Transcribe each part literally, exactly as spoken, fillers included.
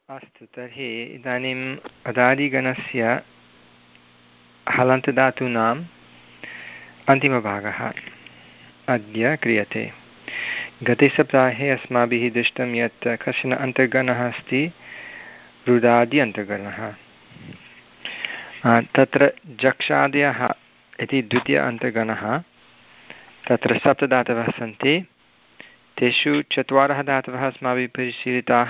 अस्तु, तर्हि इदानीम् अदादिगणस्य हलन्तदातूनाम् अन्तिमभागः अद्य क्रियते। गते सप्ताहे अस्माभिः दृष्टं यत् कश्चन अन्तर्गणः अस्ति, रुदादि अन्तर्गणः। तत्र जक्षादयः इति द्वितीय अन्तर्गणः। तत्र सप्तधातवः सन्ति, तेषु चत्वारः धातवः अस्माभिः परिशीलिताः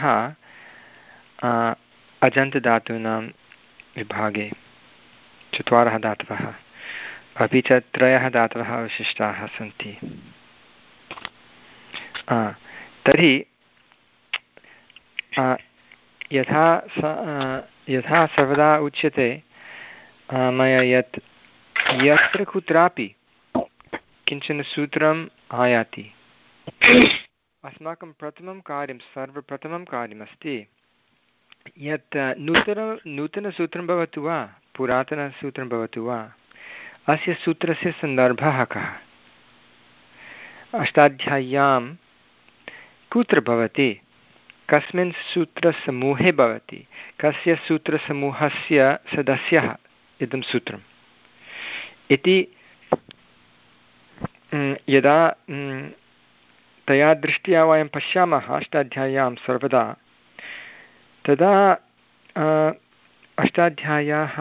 अजन्तधातूनां विभागे, चत्वारः धातवः, अपि च त्रयः धातवः अवशिष्टाः सन्ति। तर्हि यथा यथा सर्वदा उच्यते मया यत् यत्र कुत्रापि किञ्चन सूत्रम् आयाति, अस्माकं प्रथमं कार्यं सर्वप्रथमं कार्यमस्ति यत् नूतन नूतनसूत्रं भवतु वा पुरातनसूत्रं भवतु वा, अस्य सूत्रस्य सन्दर्भः कः, अष्टाध्याय्यां कुत्र भवति, कस्मिन् सूत्रसमूहे भवति, कस्य सूत्रसमूहस्य सदस्यः इदं सूत्रम् इति यदा तया दृष्ट्या वयं पश्यामः अष्टाध्याय्यां सर्वदा, तदा अष्टाध्याय्याः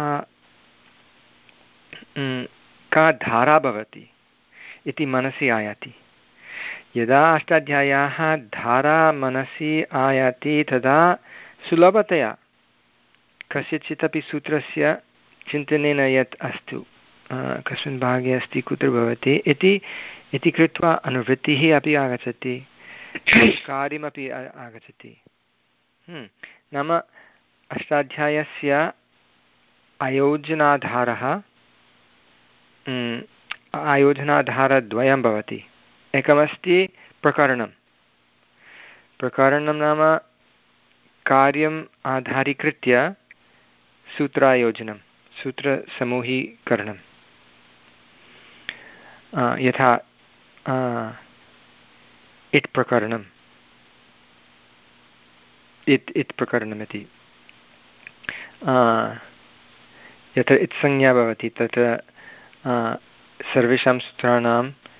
का धारा भवति इति मनसि आयाति। यदा अष्टाध्याय्याः धारा मनसि आयाति तदा सुलभतया कस्यचित् अपि सूत्रस्य चिन्तनेन यत् अस्तु कस्मिन् भागे अस्ति, कुत्र भवति इति इति कृत्वा अनुवृत्तिः अपि आगच्छति, कार्यमपि आगच्छति। नाम अष्टाध्यायस्य आयोजनाधारः आयोजनाधारद्वयं भवति। एकमस्ति प्रकरणं प्रकरणं नाम कार्यम् आधारीकृत्य सूत्रायोजनं, सूत्रसमूहीकरणं, यथा इट् प्रकरणम् इत् इत् प्रकरणमिति, यत्र इत्संज्ञा भवति तत्र सर्वेषां सूत्राणां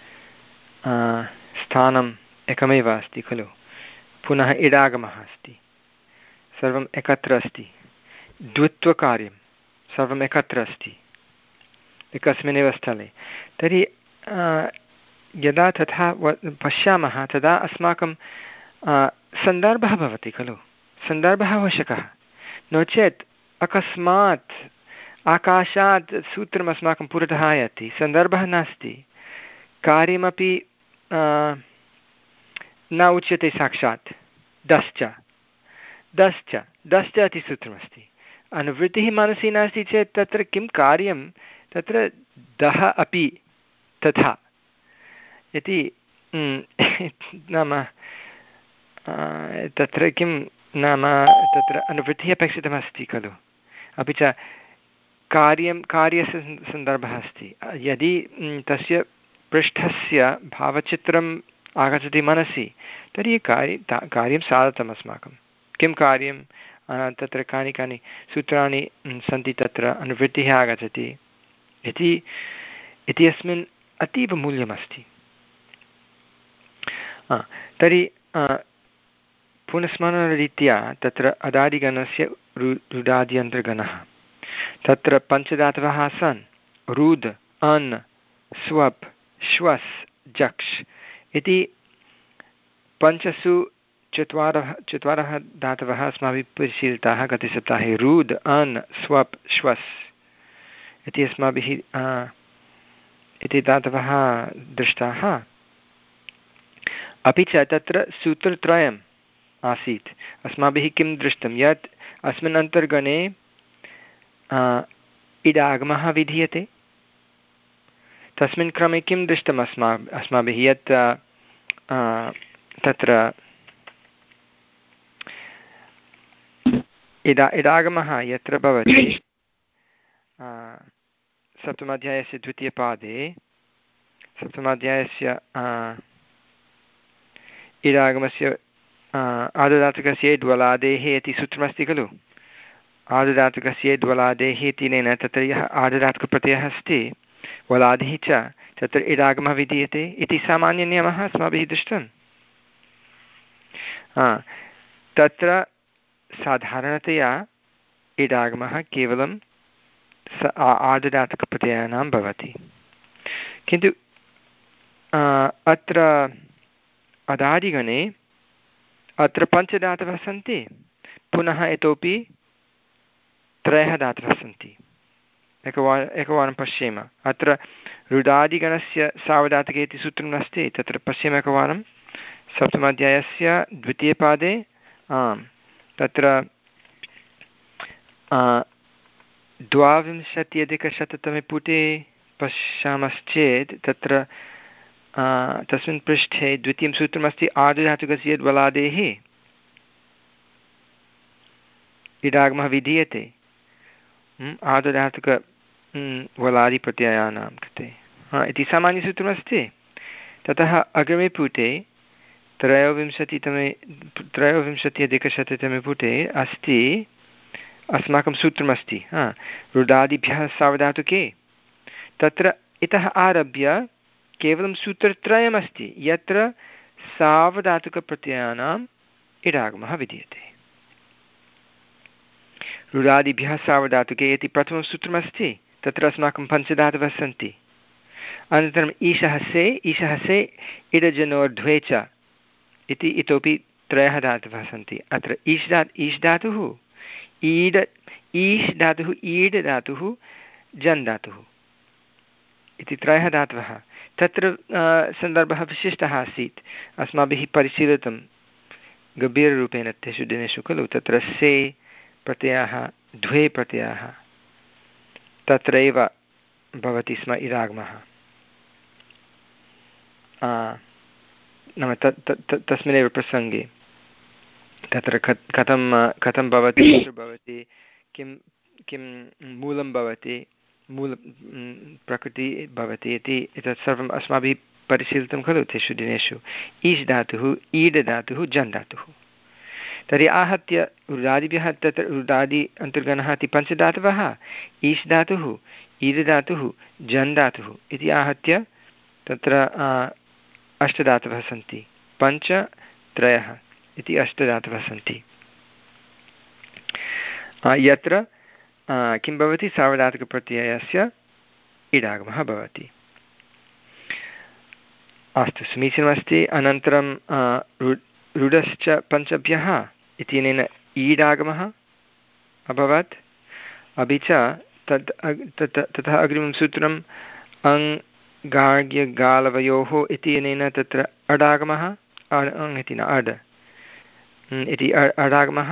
स्थानम् एकमेव अस्ति खलु, पुनः इडागमः अस्ति, सर्वम् एकत्र अस्ति, द्वित्वकार्यं सर्वम् एकत्र अस्ति एकस्मिन्नेव स्थले। तर्हि यदा तथा पश्यामः तदा अस्माकं सन्दर्भः भवति खलु, सन्दर्भः आवश्यकः, नो चेत् अकस्मात् आकाशात् सूत्रम् अस्माकं पुरतः आयाति, सन्दर्भः नास्ति, कार्यमपि न उच्यते साक्षात्, दश्च दश्च दश्च इति सूत्रमस्ति, अनुवृत्तिः मनसि नास्ति चेत् तत्र किं कार्यं, तत्र दः अपि तथा इति नाम तत्र किं नाम तत्र अनुवृत्तिः अपेक्षितमस्ति खलु, अपि च कार्यं कार्यस्य सन्दर्भः अस्ति। यदि तस्य पृष्ठस्य भावचित्रम् आगच्छति मनसि तर्हि कार्य कार्यं साधितम् अस्माकं, किं कार्यं, तत्र कानि कानि सूत्राणि सन्ति, तत्र अनुवृत्तिः आगच्छति इति इति अस्मिन् अतीव मूल्यमस्ति। तर्हि पुनस्मरणरीत्या तत्र अदादिगणस्य रु रुदाद्यन्तर्गणः, तत्र पञ्चधातवः आसन्, रुद्, अन्, स्वप्, श्वस्, जक्ष् इति पञ्चसु चत्वारः चत्वारः धातवः अस्माभिः परिशीलिताः गते सप्ताहे। रुद्, अन्, स्वप्, श्वस् इति अस्माभिः इति धातवः दृष्टाः। अपि च तत्र सूत्रत्रयम् आसीत्, अस्माभिः किं दृष्टं यत् अस्मिन् अन्तर्गणे इडागमः विधीयते, तस्मिन् क्रमे किं दृष्टम् अस्मा अस्माभिः यत् तत्र इदा इडागमः यत्र भवति सप्तमाध्यायस्य द्वितीयपादे, सप्तमाध्यायस्य इडागमस्य आदुदातुकस्य द्वलादेः इति सूत्रमस्ति खलु। आदुदातुकस्य द्वलादेः इत्यनेन तत्र यः आदुदातुकप्रत्ययः अस्ति वलादिः च तत्र इडागमः विधीयते इति सामान्यनियमः अस्माभिः दृष्टम्। तत्र साधारणतया इडागमः केवलं स आदुदातुकप्रत्ययानां भवति, किन्तु अत्र अदादिगणे अत्र पञ्चधातवः सन्ति, पुनः इतोपि त्रयः धातवः सन्ति। एकवारम् एकवारं पश्येम। अत्र रुदादिगणस्य सावधातुके इति सूत्रं नास्ति, तत्र पश्येम एकवारं सप्तमाध्यायस्य द्वितीयपादे। आम्, तत्र द्वाविंशत्यधिकशततमे पुटे पश्यामश्चेत् तत्र तस्मिन् पृष्ठे द्वितीयं सूत्रमस्ति आदुधातुकस्य द्वलादेः इडागमः विधीयते आदुधातुक वलादिप्रत्ययानां कृते इति सामान्यसूत्रमस्ति। ततः अग्रिमे पुटे त्रयोविंशतितमे त्रयोविंशत्यधिकशततमे पुटे अस्ति अस्माकं सूत्रमस्ति रुदादिभ्यः सावधातुके। तत्र इतः आरभ्य केवलं सूत्रत्रयमस्ति यत्र सावधातुकप्रत्ययानाम् इडागमः विधीयते। रुदादिभ्यः सावधातुके इति प्रथमं सूत्रमस्ति, तत्र अस्माकं पञ्चधातवः सन्ति। अनन्तरम् ईशः से ईशः से इडजनोर्ध्वे च इति इतोपि त्रयः धातवः सन्ति। अत्र ईश् धा ईश् धातुः ईड् ईश् धातुः ईड् धातुः जन् धातुः इति त्रयः धातवः। तत्र सन्दर्भः विशिष्टः आसीत्, अस्माभिः परिशीलितं गभीररूपेण तेषु दिनेषु खलु। तत्र से प्रत्ययः द्वे प्रत्ययाः तत्रैव भवति स्म इडागमः। नाम तत् तस्मिन्नेव प्रसङ्गे तत्र कथं कथं भवति, कुत्र भवति, किं किं मूलं भवति, मूल प्रकृतिः भवति इति एतत् सर्वम् अस्माभिः परिशीलितं खलु तेषु दिनेषु। ईश् धातुः ईड् धातुः जन् धातुः। तर्हि आहत्य रुदादिभ्यः तत्र रुदादि अन्तर्गणः इति पञ्चधातवः ईश् धातुः ईड् धातुः जन् धातुः इति आहत्य तत्र अष्टधातवः सन्ति। पञ्च त्रयः इति अष्टधातवः सन्ति, यत्र किं भवति सार्वधातुकप्रत्ययस्य इडागमः भवति। अस्तु, समीचीनमस्ति। अनन्तरं रुडश्च पञ्चभ्यः इत्यनेन ईडागमः अभवत्, अपि च तत् ततः अग्रिमं सूत्रम् अङ् गार्ग्यगालवयोः इत्यनेन तत्र अडागमः अङ् इति न अड् इति अडागमः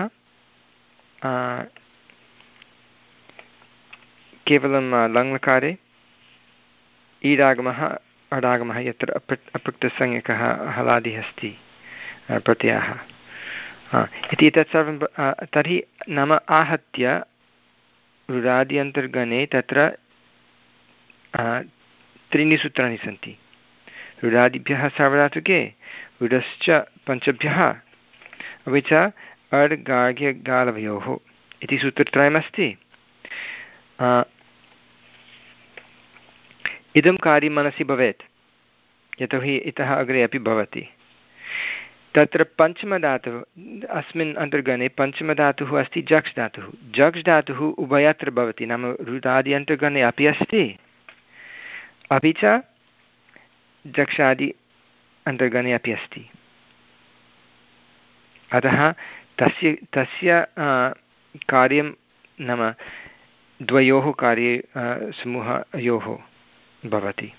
केवलं लङ्लकारे, ईडागमः अडागमः यत्र अपृक्तसंज्ञकः हलादिः अस्ति प्रत्ययः इति एतत् सर्वं। तर्हि नाम आहत्य रुदाद्यन्तर्गणे तत्र त्रीणि सूत्राणि सन्ति। रुदादिभ्यः सार्वधातुके, रुडश्च पञ्चभ्यः, अपि च अड् गार्ग्य गालवयोः इति सूत्रत्रयमस्ति। इदं कार्यं मनसि भवेत्, यतोहि इतः अग्रे अपि भवति। तत्र पञ्चमधातुः अस्मिन् अन्तर्गणे पञ्चमधातुः अस्ति जक्ष् धातुः। जक्ष् धातुः उभयत्र भवति, नाम रुदादि अन्तर्गणे अपि अस्ति, अपि च जक्षादि अन्तर्गणे अपि अस्ति। अतः तस्य तस्य कार्यं नाम द्वयोः कार्ये समूहयोः भवति।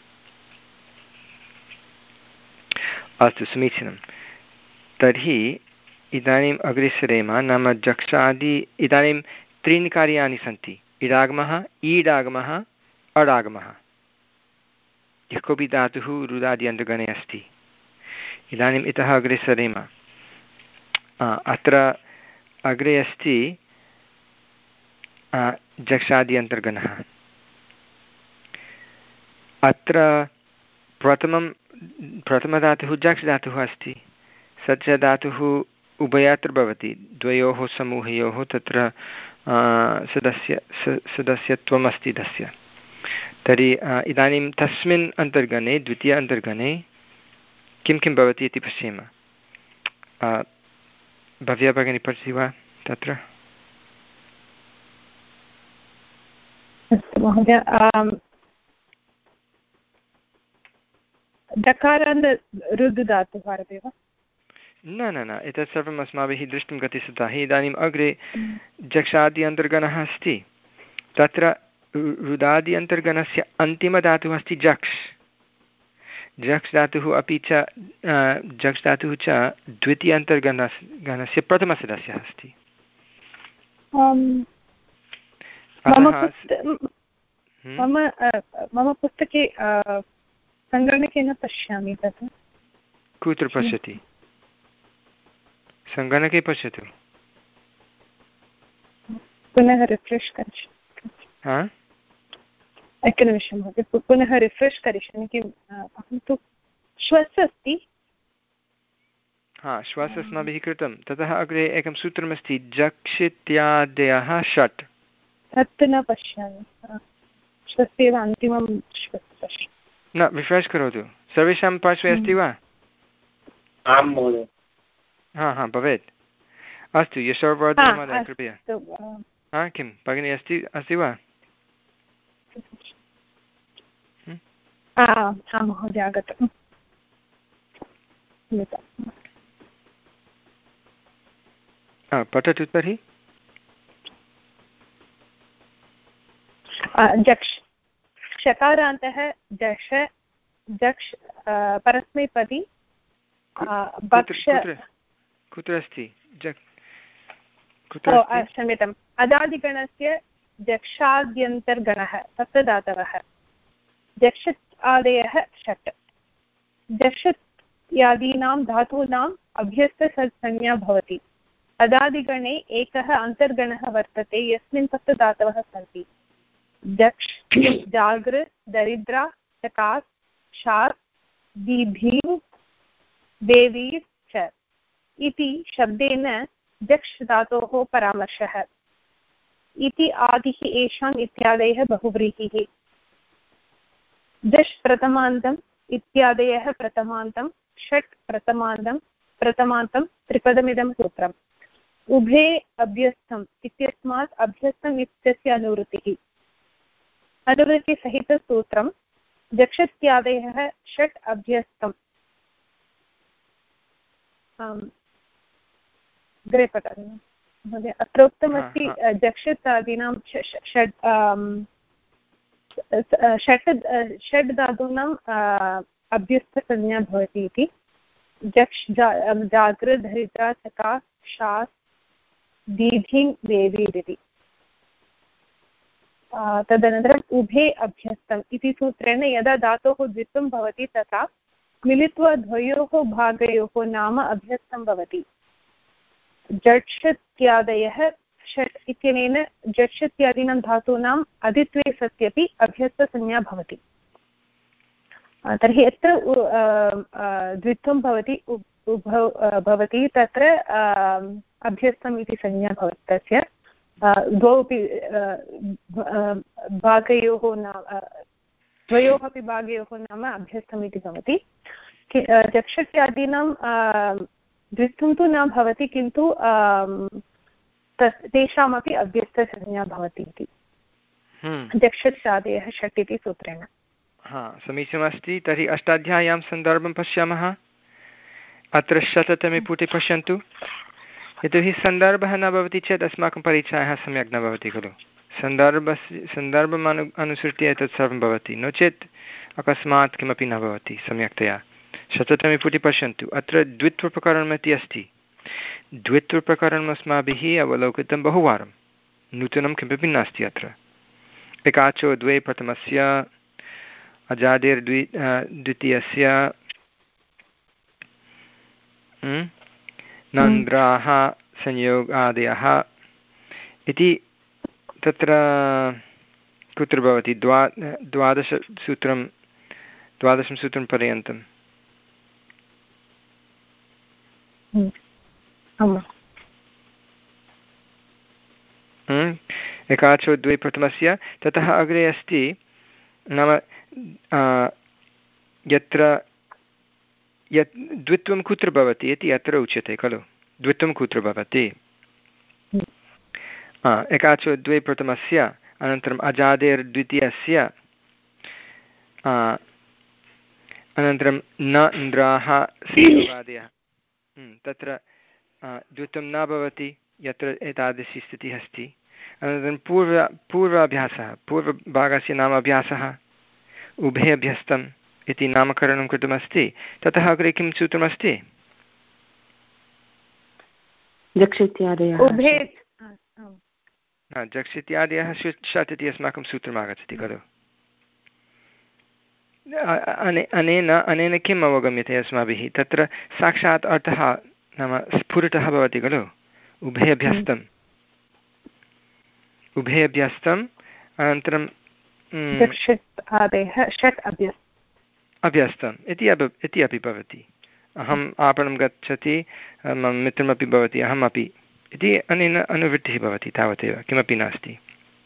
अस्तु, समीचीनं। तर्हि इदानीम् अग्रे सरेम। नाम जक्षादि इदानीं त्रीणि कार्याणि सन्ति: इडागमः, ईडागमः, अडागमः। यः कोऽपि धातुः रुदादि अन्तर्गणे अस्ति। इदानीम् इतः अग्रे सरेम। अत्र अग्रे अस्ति जक्षादि अन्तर्गणः। अत्र प्रथमं प्रथमधातुः जक्ष् धातुः अस्ति। स च धातुः उभयत्र भवति, द्वयोः समूहयोः तत्र सदस्य सदस्यत्वम् अस्ति तस्य। तर्हि इदानीं तस्मिन् अन्तर्गणे द्वितीय अन्तर्गणे किं किं भवति इति पश्येम। भव्या भगिनी पठति वा तत्र? अस्तु महोदय, दकारान्त ऋद् धातुः आरभे वा? न न न एतत् सर्वम् अस्माभिः दृष्टुं गतिस्ततः। इदानीम् अग्रे जक्षादि अन्तर्गणः अस्ति, तत्र रुदादि अन्तर्गणस्य अन्तिमधातुः अस्ति जक्ष्। जक्ष् धातुः अपि च जक्ष् धातुः च द्वितीय अन्तर्गणस्य गणस्य प्रथमसदस्यः अस्ति। मम मम पुस्तके सङ्गणके न पश्यामि तत्। कुत्र पश्यति? सङ्गणके पश्यतु, पुनः रिफ्रेश् करिष्यामि। हा एकनिमिषं महोदय, पुनः रिफ्रेश् करिष्यामि। किम् अहं तु श्वस् अस्ति। हा श्वास अस्माभिः कृतं। ततः अग्रे एकं सूत्रमस्ति जक्षित्यादयः षट्। तत् न पश्यामि, श्वस् एव अन्तिमं श्वस् पश्यामि। न रिफ्रेश् करोतु। सर्वेषां पार्श्वे अस्ति वा? आं महोदय। हा हा भवेत्। अस्तु यशोवर्धन महोदय कृपया। हा किं भगिनी अस्ति अस्ति वा? आं महोदय आगतम्। पठतु तर्हि। जक्ष् शकारान्तः जश जक्ष् परस्मैपदी भक्ष। कुत्र अस्ति जक्? क्षम्यताम्, अदादिगणस्य जक्षाद्यन्तर्गणः सप्तधातवः। जक्षत् आदयः षट्। जक्षत्यादीनां धातूनाम् अभ्यस्तसंज्ञा भवति। अदादिगणे एकः अन्तर्गणः वर्तते यस्मिन् सप्तधातवः सन्ति। जक्ष्, जागृ, दरिद्रा, चकास्, शास्, दीर्घीं, देवीर् च इति शब्देन जक्ष् धातोः परामर्शः। इति आदिः एषाम् इत्यादयः बहुव्रीहिः। जश् प्रथमान्तम् इत्यादयः प्रथमान्तं, षट् प्रथमान्तं प्रथमान्तं त्रिपदमिदं सूत्रम्। उभे अभ्यस्तम् इत्यस्मात् अभ्यस्तम् इत्यस्य अनुवृत्तिः। अनुवृत्तिसहितसूत्रं जक्षत्यादयः षट् अभ्यस्तम्। अग्रे पठामि महोदय। अत्र उक्तमस्ति जक्षतादीनां षड् षट् षड् धातूनाम् अभ्यस्तसंज्ञा भवति इति। जक्ष्, जागृ, धरित्रा, चका, शास्, दीर्घिं, देवीरिति। तदनन्तरम् उभे अभ्यस्तम् इति सूत्रेण यदा धातोः द्वित्वं भवति तथा मिलित्वा द्वयोः भागयोः नाम अभ्यस्तं भवति। जड्षत्यादयः षट् इत्यनेन जड्षत्यादीनां धातूनाम् अधित्वे सत्यपि अभ्यस्तसंज्ञा भवति। तर्हि यत्र द्वित्वं भवति उभौ भवति तत्र अभ्यस्तम् इति संज्ञा भवति। तस्य द्वौ अपि भागयोः नाम द्वयोः अपि भागयोः नाम अभ्यस्तम् इति भवति। जक्षत्यादीनां द्वित्वं तु न भवति, किन्तु तेषामपि अभ्यस्तसंज्ञा भवति इति। जक्षत्यादयः षट् इति सूत्रेण। हा समीचीनमस्ति। तर्हि अष्टाध्याय्यां सन्दर्भं पश्यामः। अत्र शततमे पुटे पश्यन्तु। यतोहि सन्दर्भः न भवति चेत् अस्माकं परिचयः सम्यक् न भवति खलु। सन्दर्भस्य सन्दर्भम् अनु अनुसृत्य एतत् सर्वं भवति, नो चेत् अकस्मात् किमपि न भवति सम्यक्तया। शततमे पुटे पश्यन्तु। अत्र द्वित्वप्रकरणमिति अस्ति। द्वित्वप्रकरणम् अस्माभिः अवलोकितं बहुवारं, नूतनं किमपि नास्ति अत्र। एकाचो द्वे प्रथमस्य, अजादिर्द्वि द्वितीयस्य, नन्द्राः संयोगादयः इति तत्र कुत्र भवति? द्वा द्वादशसूत्रं द्वादशं सूत्रं पर्यन्तं। एकाचो द्वे प्रथमस्य ततः अग्रे अस्ति नाम यत्र यत् द्वित्वं कुत्र भवति इति अत्र उच्यते खलु द्वित्वं कुत्र भवति एकाचो द्वे प्रथमस्य अनन्तरम् अजादेर्द्वितीयस्य अनन्तरं न इन्द्राः सिंहवादयः तत्र द्वित्वं न भवति यत्र एतादृशी स्थितिः अस्ति अनन्तरं पूर्व पूर्वाभ्यासः पूर्वभागस्य नाम अभ्यासः उभे अभ्यस्तम् इति नामकरणं कृतमस्ति ततः अग्रे किं सूत्रमस्ति जक्षित्यादयः जक्षित्यादयः षट् इति अस्माकं सूत्रम् आगच्छति खलु अनेन अनेन किम् अवगम्यते अस्माभिः तत्र साक्षात् अर्थः नाम स्फुरितः भवति खलु उभे अभ्यस्तम् उभे अभ्यस्तम् अनन्तरं अभ्यस्तम् इति अपि इति अपि भवति अहम् आपणं गच्छति मम मित्रमपि भवति अहमपि इति अनेन अनुवृत्तिः भवति तावदेव किमपि नास्ति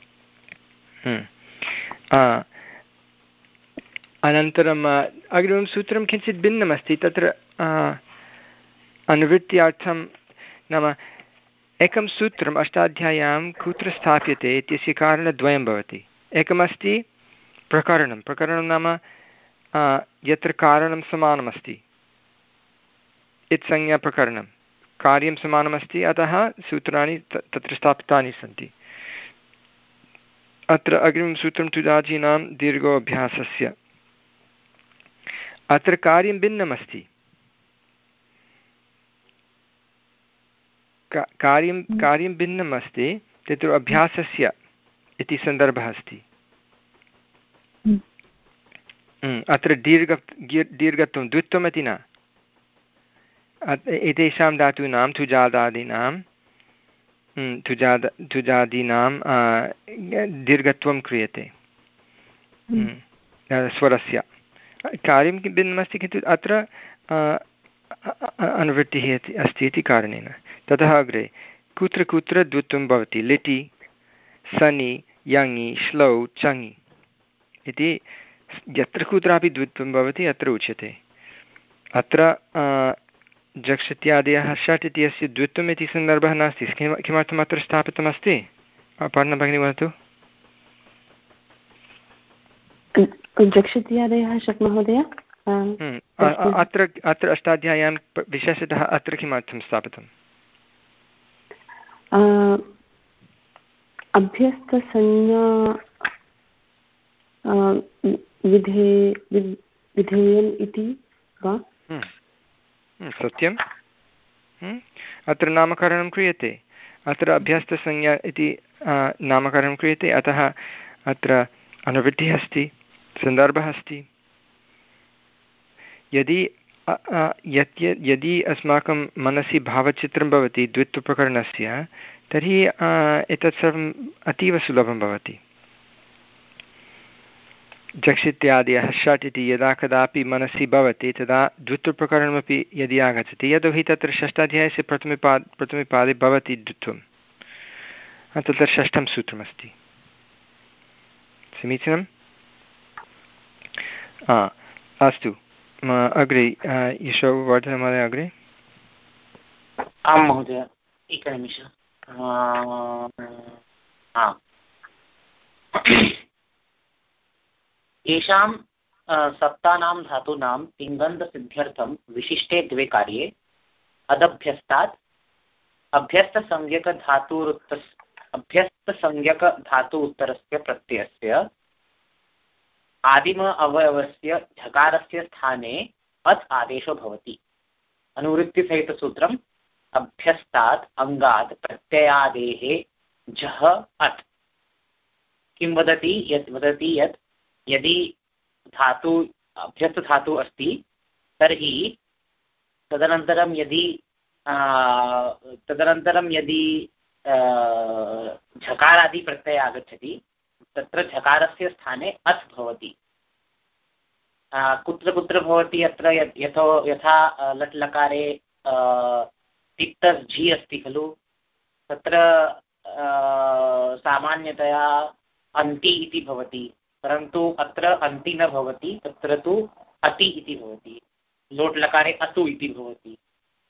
अनन्तरम् अग्रिमं सूत्रं किञ्चित् भिन्नमस्ति तत्र अनुवृत्त्यार्थं नाम एकं सूत्रम् अष्टाध्याय्यां कुत्र स्थाप्यते इत्यस्य कारणद्वयं भवति एकमस्ति प्रकरणं प्रकरणं नाम यत्र कारणं समानमस्ति इत्संज्ञाप्रकरणं कार्यं समानमस्ति अतः सूत्राणि तत्र स्थापितानि सन्ति अत्र अग्रिमं सूत्रं तुदाजीनां दीर्घोऽभ्यासस्य अत्र कार्यं भिन्नमस्ति कार्यं कार्यं भिन्नम् अस्ति तत्र अभ्यासस्य इति सन्दर्भः अस्ति अत्र दीर्घ दीर्घत्वं द्वित्वम् इति न एतेषां धातूनां तुजादादीनां तुजाद तुजादीनां दीर्घत्वं क्रियते स्वरस्य कार्यं भिन्नमस्ति किन्तु अत्र अनुवृत्तिः अस्ति इति कारणेन ततः अग्रे कुत्र कुत्र द्वित्वं भवति लिटि सनि यङि श्लौ चङि इति यत्र कुत्रापि द्वित्वं भवति अत्र उच्यते अत्र जक्षत्यादयः षट् इति अस्य द्वित्वम् इति सन्दर्भः नास्ति किमर्थम् अत्र स्थापितमस्ति पर्णभगिनी वदतु जक्षत्यादयः षट् महोदय अत्र अत्र अष्टाध्याय्यां विशेषतः अत्र किमर्थं स्थापितम् अभ्यस्तसंज्ञा विधे विधेयम् इति वा सत्यं अत्र नामकरणं क्रियते अत्र अभ्यस्तसंज्ञा इति नामकरणं क्रियते अतः अत्र अनुवृत्तिः अस्ति सन्दर्भः अस्ति यदि यत् यदि अस्माकं मनसि भावचित्रं भवति द्वित्वप्रकरणस्य तर्हि एतत् सर्वम् अतीव सुलभं भवति जक्षित्यादयः षट् इति यदा कदापि मनसि भवति तदा द्वित्वप्रकरणमपि यदि आगच्छति यतोहि तत्र षष्ठाध्यायस्य प्रथमे पाद प्रथमे पादे भवति द्वित्वं तत्र षष्ठं सूत्रमस्ति समीचीनम् अस्तु अग्रे यशोवर्धनमहोदय अग्रे आं महोदय एकनिमिषम् येषां सप्तानां धातूनां तिङन्तसिद्ध्यर्थं विशिष्टे द्वे कार्ये अदभ्यस्तात् अभ्यस्तसंज्ञकधातुरुत्त अभ्यस्तसंज्ञकधातु उत्तरस्य प्रत्ययस्य आदिम अवयवस्य झकारस्य स्थाने अत् आदेशो भवति अनुवृत्तिसहितसूत्रम् अभ्यस्तात् अङ्गात् प्रत्ययादेः झः अत् किं वदति यत् वदति यत् यदि धातु अभ्यस्तधातु अस्ति तर्हि तदनन्तरं यदि तदनन्तरं यदि झकारादि प्रत्ययः आगच्छति तत्र झकारस्य स्थाने अत् भवति कुत्र कुत्र भवति अत्र यथो यथा लट् लकारे तिक्तस् झि अस्ति खलु, तत्र सामान्यतया अन्ति इति भवति, परन्तु अत्र अन्ति न भवति, तत्र तु अति इति भवति। लोट् लकारे अतु इति भवति।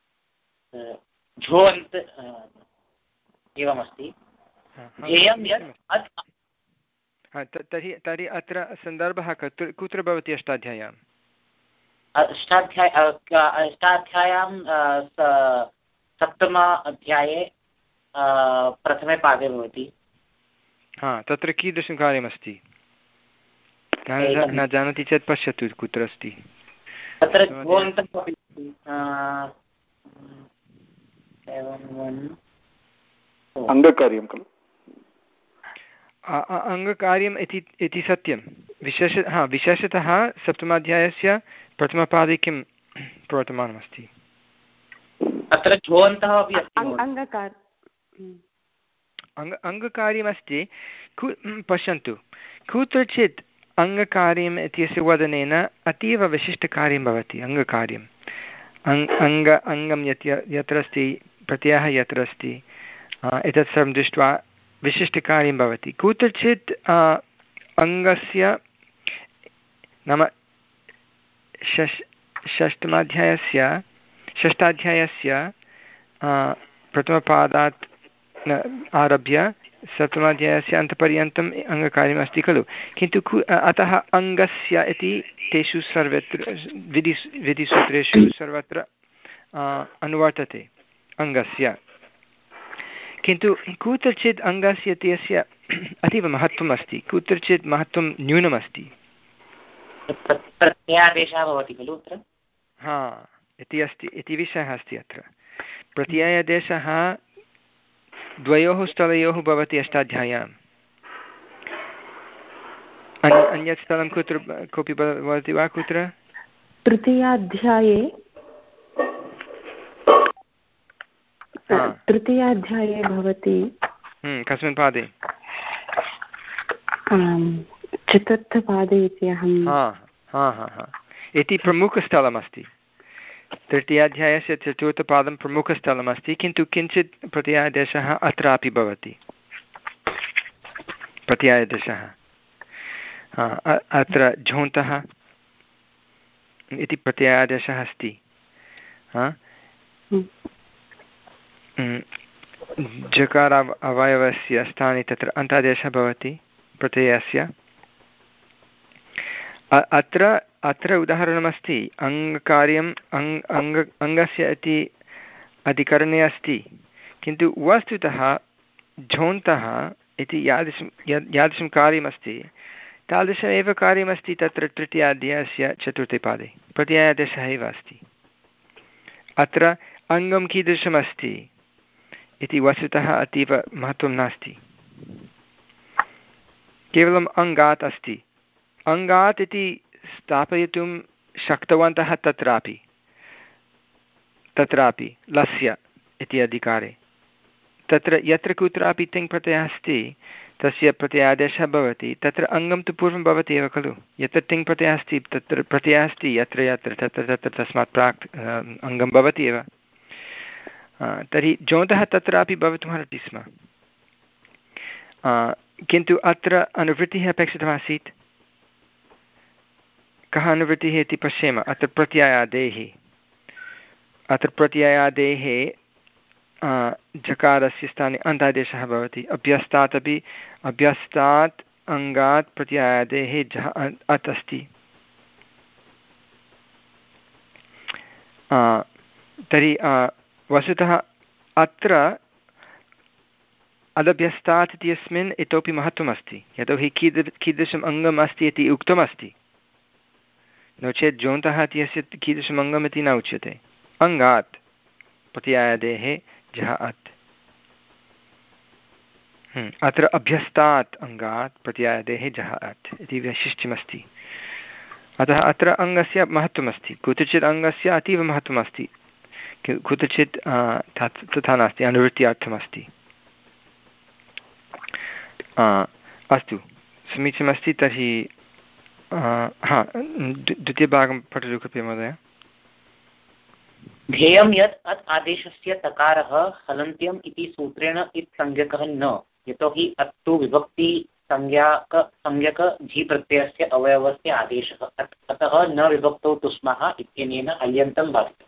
झो अन्त एवमस्ति। ध्येयं यत् अत् तर्हि तर्हि अत्र सन्दर्भः कुत्र कुत्र भवति अष्टाध्याय्याम्? अष्टाध्याय अष्टाध्याय्यां सप्तम अध्याये प्रथमे पादे भवति। हा, तत्र कीदृशं कार्यमस्ति? न जानाति चेत् पश्यतु कुत्र अस्ति। तत्र अङ्गकार्यं खलु, अङ्गकार्यम् इति इति सत्यं। विशेष हा विशेषतः सप्तमाध्यायस्य प्रथमपादे किं प्रवर्तमानमस्ति? अत्र झोऽन्तः अपि अङ्ग अङ्गकार्यमस्ति। कु पश्यन्तु, कुत्रचित् अङ्गकार्यम् इत्यस्य वदनेन अतीव विशिष्टकार्यं भवति। अङ्गकार्यम् अङ् अङ्ग अङ्गं यत् यत्र अस्ति, प्रत्ययः यत्र अस्ति, एतत् सर्वं दृष्ट्वा विशिष्टकार्यं भवति। कुत्रचित् अङ्गस्य नाम षष् षष्ठमाध्यायस्य षष्ठाध्यायस्य प्रथमपादात् आरभ्य सप्तमाध्यायस्य अन्तपर्यन्तम् अङ्गकार्यमस्ति खलु, किन्तु अतः अङ्गस्य इति तेषु सर्वत्र विधि विधिसूत्रेषु सर्वत्र अनुवर्तते अङ्गस्य। किन्तु कुत्रचित् अङ्गस्य इत्यस्य अतीव महत्त्वम् अस्ति, कुत्रचित् महत्त्वं न्यूनमस्ति। प्रत्ययादेशः भवति खलु अत्र। हा, इति अस्ति, इति विषयः अस्ति अत्र। प्रत्ययादेशः द्वयोः स्थलयोः भवति अष्टाध्याय्याम्। अन्यत् स्थलं कुत्र कोऽपि वदति वा? कुत्र? तृतीयाध्याये तृतीयाध्याये भवति। कस्मिन् पादे? चतुर्थपादे इति अहं हा हा हा हा इति प्रमुखस्थलमस्ति। तृतीयाध्यायस्य चतुर्थपादं प्रमुखस्थलमस्ति, किन्तु किञ्चित् प्रत्ययादेशः अत्रापि भवति। प्रत्ययादेशः अत्र झोन्तः इति प्रत्ययादेशः अस्ति। जकार अवयवस्य स्थाने तत्र अन्तादेशः भवति प्रत्ययस्य। अत्र अत्र उदाहरणमस्ति, अङ्गकार्यम् अङ् अङ्ग अङ्गस्य इति अधिकरणे अस्ति, किन्तु वस्तुतः झोन्तः इति यादृशं यद् यादृशं कार्यमस्ति तादृशमेव कार्यमस्ति तत्र तृतीयाध्यायस्य चतुर्थे पादे। प्रत्ययादेशः एव अस्ति। अत्र अङ्गं कीदृशमस्ति इति वस्तुतः अतीव महत्त्वं नास्ति, केवलम् अङ्गात् अस्ति। अङ्गात् इति स्थापयितुं शक्तवन्तः तत्रापि तत्रापि लस्य इति अधिकारे। तत्र यत्र कुत्रापि तिङ् प्रत्ययः अस्ति तस्य प्रत्ययादेशः भवति। तत्र अङ्गं तु पूर्वं भवति एव खलु। यत्र तिङ् प्रत्ययः अस्ति तत्र प्रत्ययः अस्ति, यत्र यत्र तत्र तत्र तस्मात् प्राक् अङ्गं भवति एव। तर्हि जोन्तः तत्रापि भवितुमर्हति स्म, किन्तु अत्र अनुवृत्तिः अपेक्षितमासीत्। कः अनुवृत्तिः इति पश्येम। अत्र प्रत्ययादेः अत्र प्रत्ययादेः जकारस्य स्थाने अन्तादेशः भवति। अभ्यस्तात् अपि अभ्यस्तात् अङ्गात् प्रत्ययादेः जः अत् अस्ति। तर्हि वस्तुतः अत्र अदभ्यस्तात् इत्यस्मिन् इतोपि महत्त्वमस्ति, यतोहि कीदृ कीदृशम् अङ्गम् अस्ति इति उक्तमस्ति। नो चेत् जोन्तः इत्यस्य कीदृशम् अङ्गम् इति न उच्यते। अङ्गात् प्रत्ययादेः जः अत्। अत्र अभ्यस्तात् अङ्गात् प्रत्ययादेः जः अत् इति वैशिष्ट्यमस्ति। अतः अत्र अङ्गस्य महत्त्वमस्ति। कुत्रचित् अङ्गस्य अतीव महत्त्वमस्ति, कुत्रचित् तथा नास्ति, अनुवृत्त्यर्थमस्ति। अस्तु, समीचीनमस्ति। तर्हि हा द्वितीयभागं पठतु कृपया महोदय। ध्येयं यत् अत् आदेशस्य तकारः हलन्त्यम् इति सूत्रेण इत् संज्ञकः न, यतोहि अत्तु विभक्ति संज्ञक संज्ञक झि प्रत्ययस्य अवयवस्य आदेशः, अतः न विभक्तौ तुस्मः इत्यनेन अल्यन्तं बाधितम्।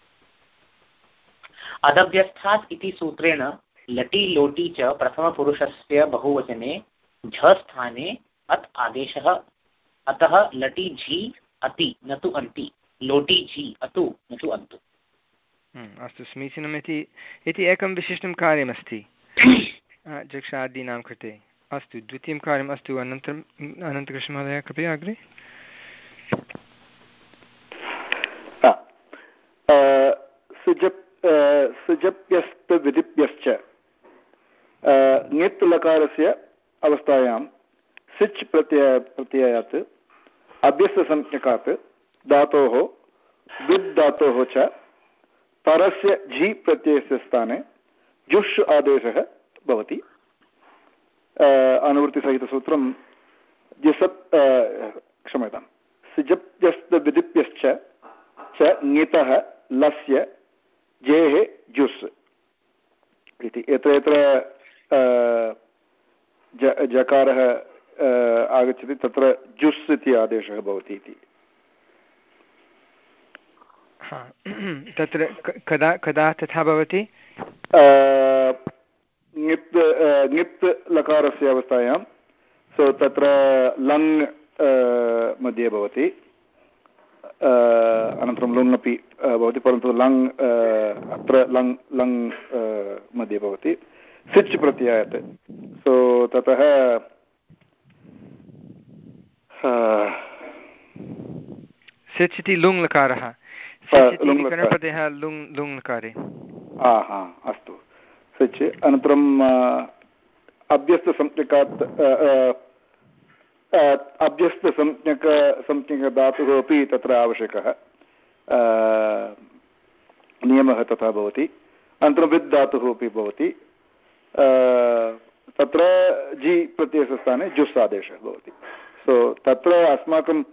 अदभ्यस्थात् इति सूत्रेण लटि लोटि च प्रथमपुरुषस्य बहुवचने झ स्थाने अत् आदेशः, अतः लटि झि अति न तु अन्ति, लोटि झि अतु न तु अन्तु। अस्तु, समीचीनम्। इति इति एकं विशिष्टं कार्यमस्ति जक्षादीनां कृते। अस्तु, द्वितीयं कार्यम्। अस्तु, अनन्तरम् अनन्तकृष्णमहोदय कृपया अग्रे। सुजप्यस्तविधिप्यश्च ङित् लकारस्य अवस्थायां सिच् प्रत्यय प्रत्ययात् अभ्यस्तसंज्ञकात् धातोः विद् धातोः च परस्य झि प्रत्ययस्य स्थाने जुष् आदेशः भवति। अनुवृत्तिसहितसूत्रं जिसप् क्षम्यतां सिजप्यस्तविधिप्यश्च च ङितः लस्य जेः जुस् इति। यत्र यत्र जकारः आगच्छति तत्र जुस् इति आदेशः भवति इति। तत्र कदा कदा तथा भवति? ङित् ङित् लकारस्य अवस्थायां, सो तत्र लङ् मध्ये भवति, अनन्तरं लुङ् अपि भवति, परन्तु लङ् अत्र लङ् लङ् मध्ये भवति सिच् प्रत्ययात्। सो ततः सिच् इति लुङ् लकारः, विकरणप्रत्ययः लुङ् लुङ् लकारे। हा हा अस्तु, सिच्। अनन्तरम् अभ्यस्तसंज्ञकात् अभ्यस्तसंज्ञक संज्ञकधातुः अपि तत्र आवश्यकः, नियमः तथा भवति। अनन्तरं विद् धातुः अपि भवति, तत्र जि प्रत्ययस्य स्थाने जुस् आदेशः भवति। सो तत्र अस्माकं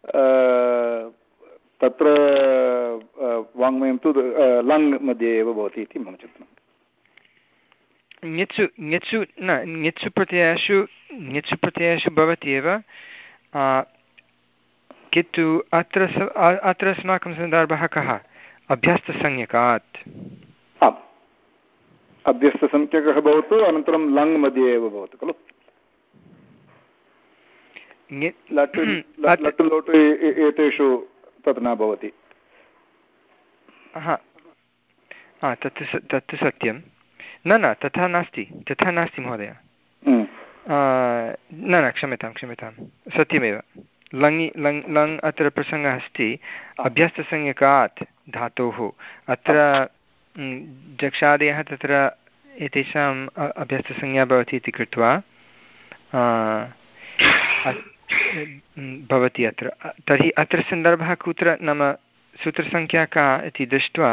तत्र वाङ्मयं तु लङ् मध्ये एव भवति इति मम चिन्तनम्। ङित्सु ङित्सु न ङित्सु प्रत्ययेषु ङित्सु प्रत्ययेषु भवति एव, किन्तु अत्र अत्र अस्माकं सन्दर्भः कः? अभ्यस्तसंज्ञकात्। आम्, अभ्यस्तसंज्ञकः भवतु, अनन्तरं लङ् मध्ये एव भवतु खलु। लट् लट् लोट् एतेषु तत् न भवति। हा, तत् तत्तु सत्यं। न न तथा नास्ति, तथा नास्ति महोदय। न न क्षम्यतां क्षम्यतां, सत्यमेव। लङि लङ् लङ् अत्र प्रसङ्गः अस्ति अभ्यस्तसंज्ञकात् धातोः। अत्र जक्षादयः तत्र एतेषाम् अभ्यस्तसंज्ञा भवति इति कृत्वा भवति अत्र। तर्हि अत्र सन्दर्भः कुत्र, नाम सूत्रसङ्ख्या का इति दृष्ट्वा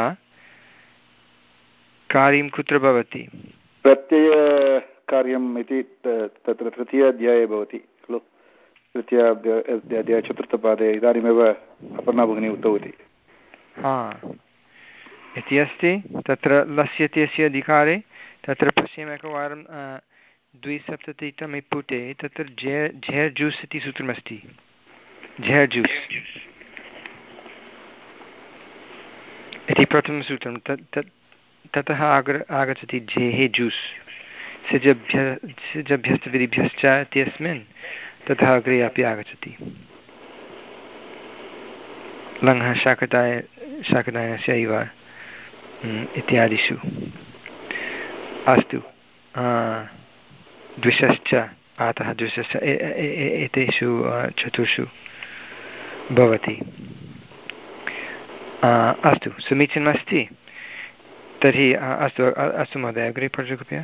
कार्यं कुत्र भवति? प्रत्ययकार्यम् इति तत्र तृतीयाध्याये भवति खलु। तृतीयाध्याये चतुर्थपादे इदानीमेव अपर्णा भगिनी उक्तवती। हा इति अस्ति तत्र लस्यत्यस्य अधिकारे। तत्र पश्येम एकवारं द्विसप्ततितमे पुटे तत्र झे झेर् जूस् इति सूत्रमस्ति। झेर् जूस् इति प्रथमं सूत्रं। तत् तत् ततः आग्र आगच्छति झेः जूस् सिजभ्य सिजभ्यस्तविधिभ्यश्च इत्यस्मिन्, तथा अग्रे अपि आगच्छति लङ्घः शाकटाय शाकटायस्यैव इत्यादिषु। अस्तु, द्विषश्च पातः द्विषश्च एतेषु चतुर्षु भवति। अस्तु, समीचीनमस्ति। तर्हि अस्तु अस्तु महोदय, अग्रे पठतु कृपया।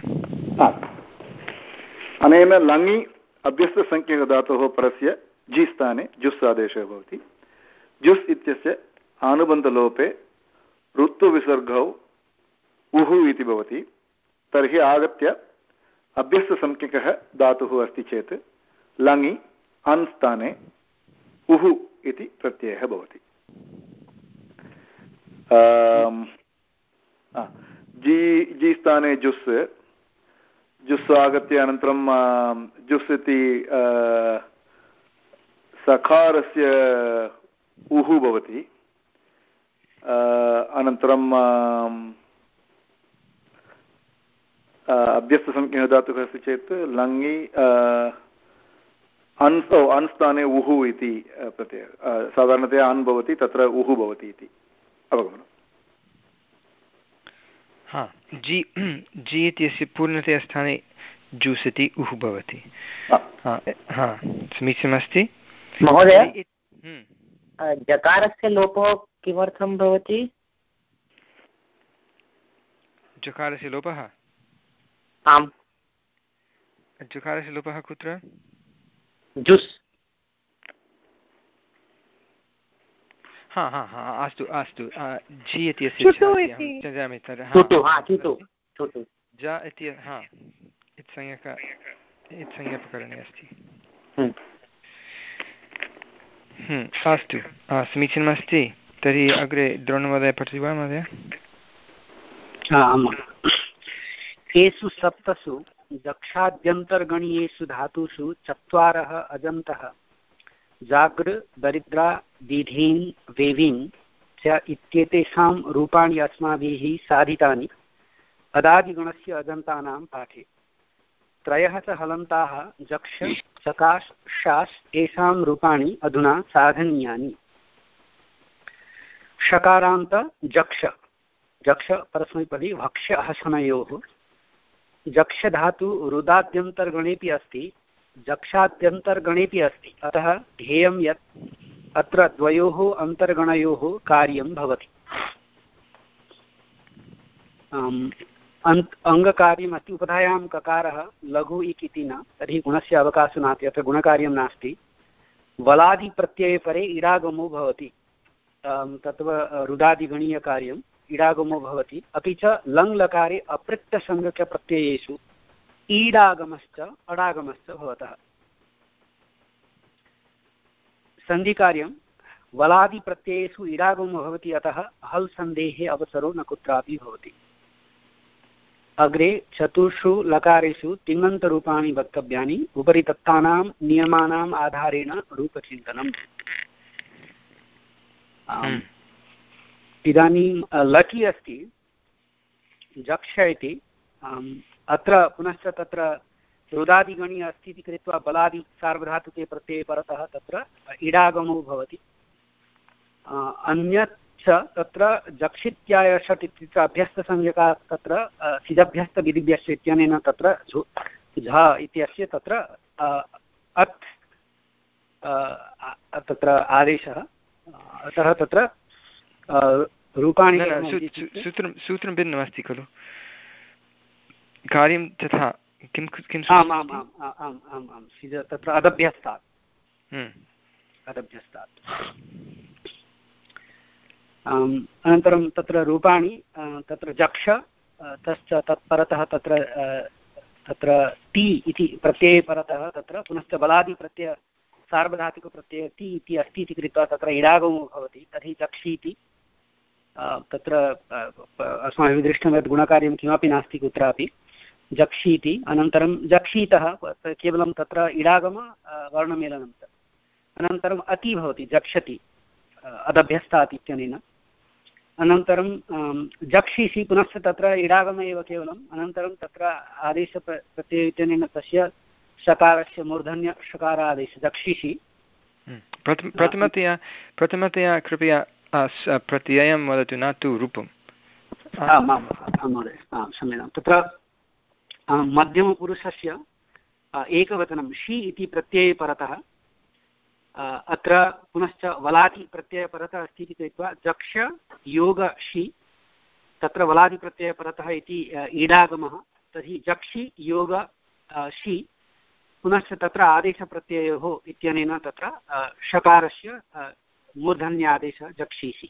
अनेन लङि अभ्यस्तसंज्ञकधातोः परस्य जि स्थाने जुस् आदेशः भवति। जुस् इत्यस्य आनुबन्धलोपे ऋत्वविसर्गौ उः इति भवति। तर्हि आगत्य अभ्यस्तसंज्ञकः धातुः अस्ति चेत् लङि अन् स्थाने उः इति प्रत्ययः भवति। जि जि स्थाने जुस् जुस् आगत्य अनन्तरं जुस् इति सकारस्य उः भवति। अनन्तरं अभ्यस्तसंज्ञः धातुः अस्ति चेत् लङि अन् अन् स्थाने उः इति प्रत्ययः, साधारणतया अन् भवति, तत्र उः भवति इति अवगमनम्। हा, जि जि इत्यस्य पूर्णतया स्थाने जूस् इति उः भवति। हा, समीचीनमस्ति महोदय। जकारस्य लोपः किमर्थं भवति? जकारस्य लोपः? आम्। जकारस्य लोपः कुत्र? जुस्। हा हा हा अस्तु अस्तु जि इत्यस्य जानामि तद् ज इति हा इत्संज्ञक इत्संज्ञप्रकरणे अस्ति। अस्तु समीचीनमस्ति। तर्हि अग्रे द्रोणमहोदय पठति वा महोदय? एषु सप्तसु दक्षाद्यन्तर्गणीयेषु धातुषु चत्वारः अजन्तः जागृ दरिद्रा दीधीन् वेवीन् च इत्येतेषां रूपाणि अस्माभिः साधितानि अदादिगणस्य अजन्तानां पाठे। त्रयः च हलन्ताः जक्ष चकाश् शास् एषां रूपाणि अधुना साधनीयानि। षकारान्त जक्ष जक्ष परस्मैपदी भक्ष्य हसनयोः। जक्ष धातु रुदाद्यन्तर्गणेपि अस्ति, जक्षाद्यन्तर्गणेपि अस्ति, अतः ध्येयं यत् अत्र द्वयोः अन्तर्गणयोः कार्यं भवति। अङ्गकार्यमस्ति, उपधायां ककारः लघु इक् इति न, तर्हि गुणस्य अवकाशो नास्ति, अत्र गुणकार्यं नास्ति। वलादिप्रत्यये परे इडागमो भवति, तत्व रुदादिगणीयकार्यम् इडागमो भवति। अपि च लङ् लकारे अपृक्तसंज्ञकप्रत्ययेषु ईडागमश्च अडागमश्च भवतः। सन्धिकार्यं वलादिप्रत्ययेषु इडागमो भवति, अतः हल् सन्धेः अवसरो न कुत्रापि भवति। अग्रे चतुर्षु लकारेषु तिङन्तरूपाणि वक्तव्यानि, उपरि दत्तानां नियमानाम् आधारेण रूपचिन्तनम्। इदानीं लकि अस्ति जक्ष इति, अत्र पुनश्च तत्र रुदादिगणी अस्ति इति कृत्वा बलादि सार्वधातुके प्रत्यये परतः तत्र इडागमो भवति। अन्यत् च तत्र जक्षित्याय षट् इत्यत्र अभ्यस्तसंज्ञका तत्र सिजभ्यस्तविधिभ्यश्च इत्यनेन तत्र झ इत्यस्य तत्र अत् तत्र आदेशः, अतः तत्र रूपाणि सूत्रं सूत्रं भिन्नमस्ति खलु, कार्यं तथा किं किं आम् आम् आम् आम् आम् आम् सिज तत्र अदभ्यस्तात् अदभ्यस्तात्। अनन्तरं तत्र रूपाणि तत्र जक्ष तश्च तत्परतः तत्र तत्र ति इति प्रत्यये परतः तत्र पुनश्च बलादिप्रत्यय सार्वधातुकप्रत्यय ति इति अस्ति इति कृत्वा तत्र इडागमो भवति, तर्हि जक्षीति तत्र अस्माभिः दृष्टं यत् गुणकार्यं किमपि नास्ति कुत्रापि, जक्षीति। अनन्तरं जक्षीतः केवलं तत्र इडागम वर्णमेलनं च। अनन्तरम् अति भवति जक्षति अदभ्यस्तात् इत्यनेन। अनन्तरं जक्षीषि पुनश्च तत्र इडागम एव केवलम्, अनन्तरं तत्र आदेशप्रत्यय इत्यनेन तस्य शकारस्य मूर्धन्य शकारादेश जक्षिषि। प्रथमतया प्रथमतया कृपया प्रत्ययं वदतु, न तु रूपम्। आम् आम् महोदय, आं क्षम्यतां। तत्र मध्यमपुरुषस्य एकवचनं षि इति प्रत्यये परतः अत्र पुनश्च वलादिप्रत्यये परतः अस्ति इति कृत्वा जक्ष योग षि, तत्र वलादिप्रत्यये परतः इति ईडागमः, तर्हि जक्षि योग षि पुनश्च तत्र आदेशप्रत्ययोः इत्यनेन तत्र षकारस्य मूर्धन्यादेशः जक्षीषि।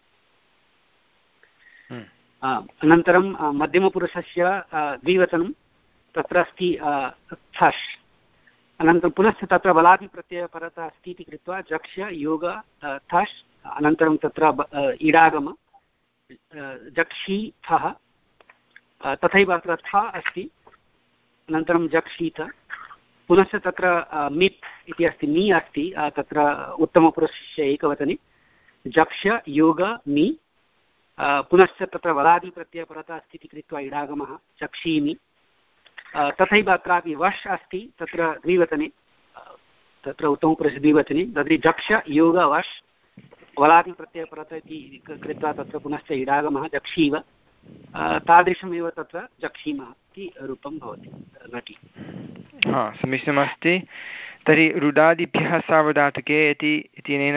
अनन्तरं मध्यमपुरुषस्य द्विवचनं तत्र अस्ति थश्, अनन्तरं पुनश्च तत्र बलादिप्रत्ययः परतः अस्ति इति कृत्वा जक्ष्य योग थश्, अनन्तरं तत्र इडागम जक्षीथः, तथैव अत्र थ अस्ति, अनन्तरं जक्षीथ, पुनश्च तत्र मित् इति अस्ति, मी अस्ति, तत्र उत्तमपुरुषस्य एकवचने जक्ष योग मी, पुनश्च तत्र वलादिप्रत्ययपरता अस्ति इति कृत्वा इडागमः चक्षीमि। तथैव अत्रापि वश् अस्ति तत्र द्विवचने, तत्र उत्तमपुरुषे द्विवचने, तर्हि जक्ष योग वश् वलादिप्रत्ययपरता इति कृत्वा तत्र पुनश्च इडागमः जक्षीव, तादृशमेव तत्र जक्षीमः इति रूपं भवति घटि। हा, समीचीनमस्ति। तर्हि रुडादिभ्यः सार्वधातुके इति इत्यनेन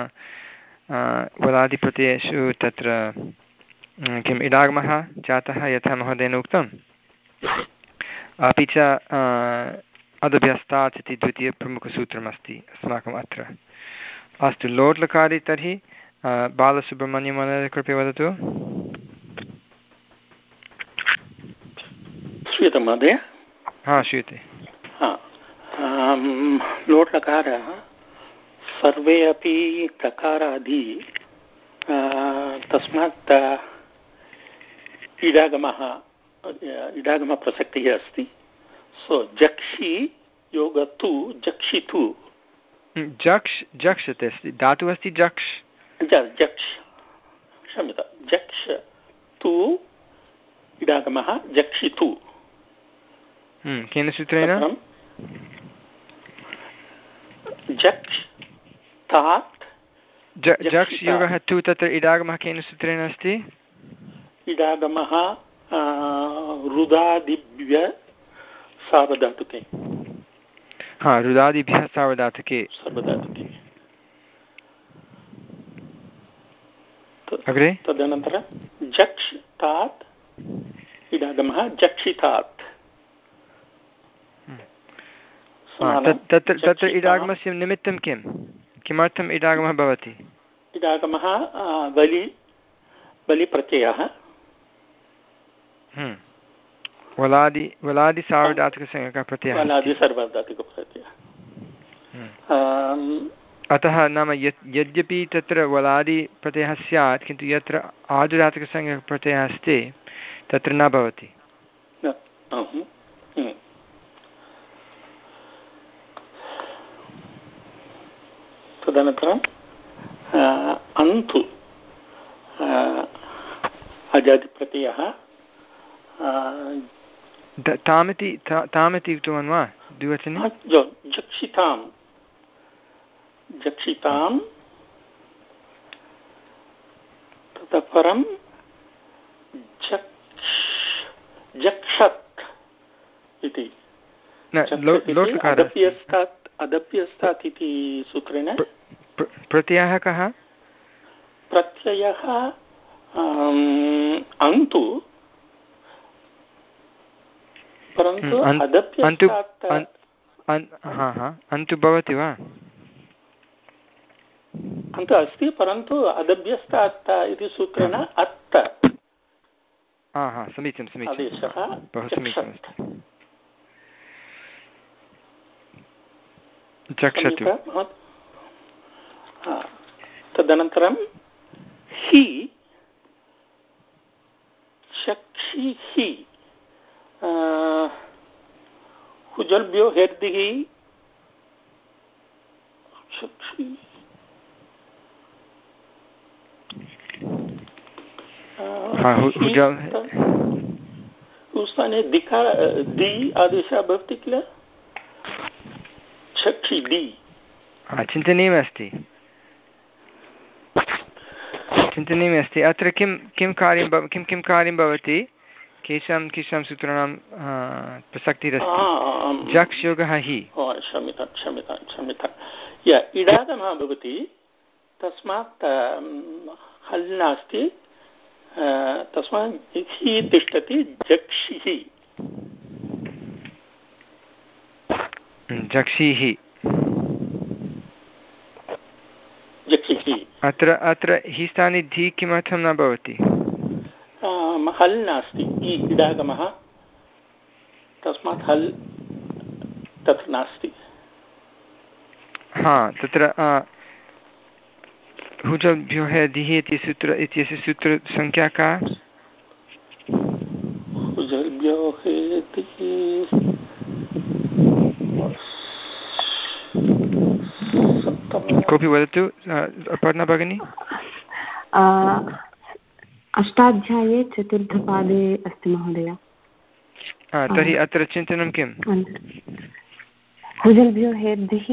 वलादिप्रत्ययेषु तत्र किम् इडागमः जातः यथा महोदयेन उक्तम्, अपि च अदभ्यस्तात् इति द्वितीयप्रमुखसूत्रमस्ति अस्माकम् अत्र। अस्तु, लोट् लकारे तर्हि बालसुब्रह्मण्यं महोदय कृपया वदतु। श्रूयते महोदय? हा, श्रूयते। लोट् लकारः सर्वे अपि तकारादि, तस्मात् इडागमः इडागमप्रसक्तिः अस्ति। सो जक्षि योगतु जक्षितु, जक्ष् जक्ष् इति अस्ति, धातुः अस्ति जक्ष्, जक्ष् क्षम्यता जक्ष तु इडागमः जक्षितु। केन सूत्रेण? जक्ष् तात् जक्ष् योगः तु, तत्र इडागमः केन सूत्रेण अस्ति? इडागमः रुदादिभ्य सार्वधातुके। हा, रुदादिभ्यः सार्वधातुके सार्वधातुके। अग्रे तदनन्तरं जक्ष् तात् इडागमः जक्षितात्। तत्र तत्र इडागमस्य निमित्तं किं, किमर्थम् इडागमः भवति? इडागमः बलि बलिप्रत्ययः, वलादि वलादि सार्वधातुकसंज्ञकः प्रत्ययः, वलादि सार्वधातुकप्रत्ययः। अतः नाम यत् यद्यपि तत्र वलादि प्रत्ययः स्यात्, किन्तु यत्र आर्धधातुकसंज्ञकप्रत्ययः अस्ति तत्र न भवति। तदनन्तरम् अन्तु अजादिप्रत्ययः, तामिति तामिति उक्तवान् वा द्विवचने? जक्षितां जक्षितां ततः परं जक्षत् इति अदप्यस्तात् अदप्यस्तात् इति सूत्रेण प्रत्ययः कः? प्रत्ययः अन्तु, परन्तु अदप्यस्तात् अन्तु भवति वा? अन्तु अस्ति, परन्तु अदभ्यस्तात् इति सूत्रेण अत्त समीचीनं समीचीनं आदेशः बहु समीचीनमस्ति। जक्षतु। तदनन्तरं हि चक्षिहि, हुजल्भ्यो हेर्दिः चक्षि, स्थाने दिका दि आदेशः भवति किल, चक्षि दि। चिन्तनीयमस्ति चिन्तनीयमस्ति अत्र किं किं कार्यं किं किं कार्यं भवति, केषां केषां सूत्राणां प्रसक्तिरस्ति। जक्ष् योगः हि, क्षम्यतां क्षम्यतां क्षम्यतां य इडागमः भवति, तस्मात् हल् नास्ति, तस्मात् हि तिष्ठति जक्षिः जक्षिः जक्षिः। अत्र अत्र हि स्थाने धि किमर्थं न भवति? हल् नास्ति, इडागमः, तस्मात् हल् तत्र नास्ति। हा, तत्र हुजभ्यो हेदिः इति सूत्र इत्यस्य सूत्रसङ्ख्या का? हुजभ्यो हेदिः कोऽपि वदतु अपर्णा भगिनी। अष्टाध्याये चतुर्थपादे अस्ति महोदय। तर्हि अत्र चिन्तनं किं? हुजल्भ्यो हेद्धिः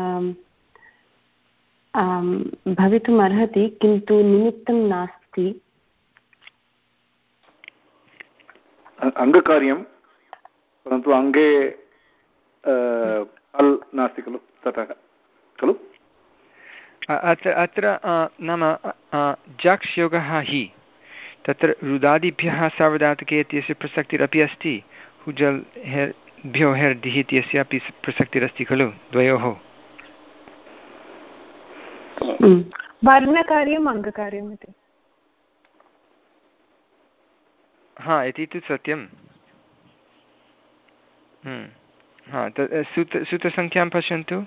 भवितुम् अर्हति किन्तु निमित्तं नास्ति। अङ्गकार्यं परन्तु अङ्गे अल् नास्ति खलु ततः खलु अत्र अत्र नाम जक्ष् योगः हि तत्र रुदादिभ्यः सार्वधातुके इत्यस्य प्रसक्तिरपि अस्ति, हुजल् हेर् भ्यो हेर्दिः इत्यस्यापि प्रसक्तिरस्ति खलु द्वयोः। वर्णकार्यम् अङ्गकार्यम् इति। हा इति तु सत्यं। हा सूत्र सूत्रसङ्ख्यां पश्यन्तु।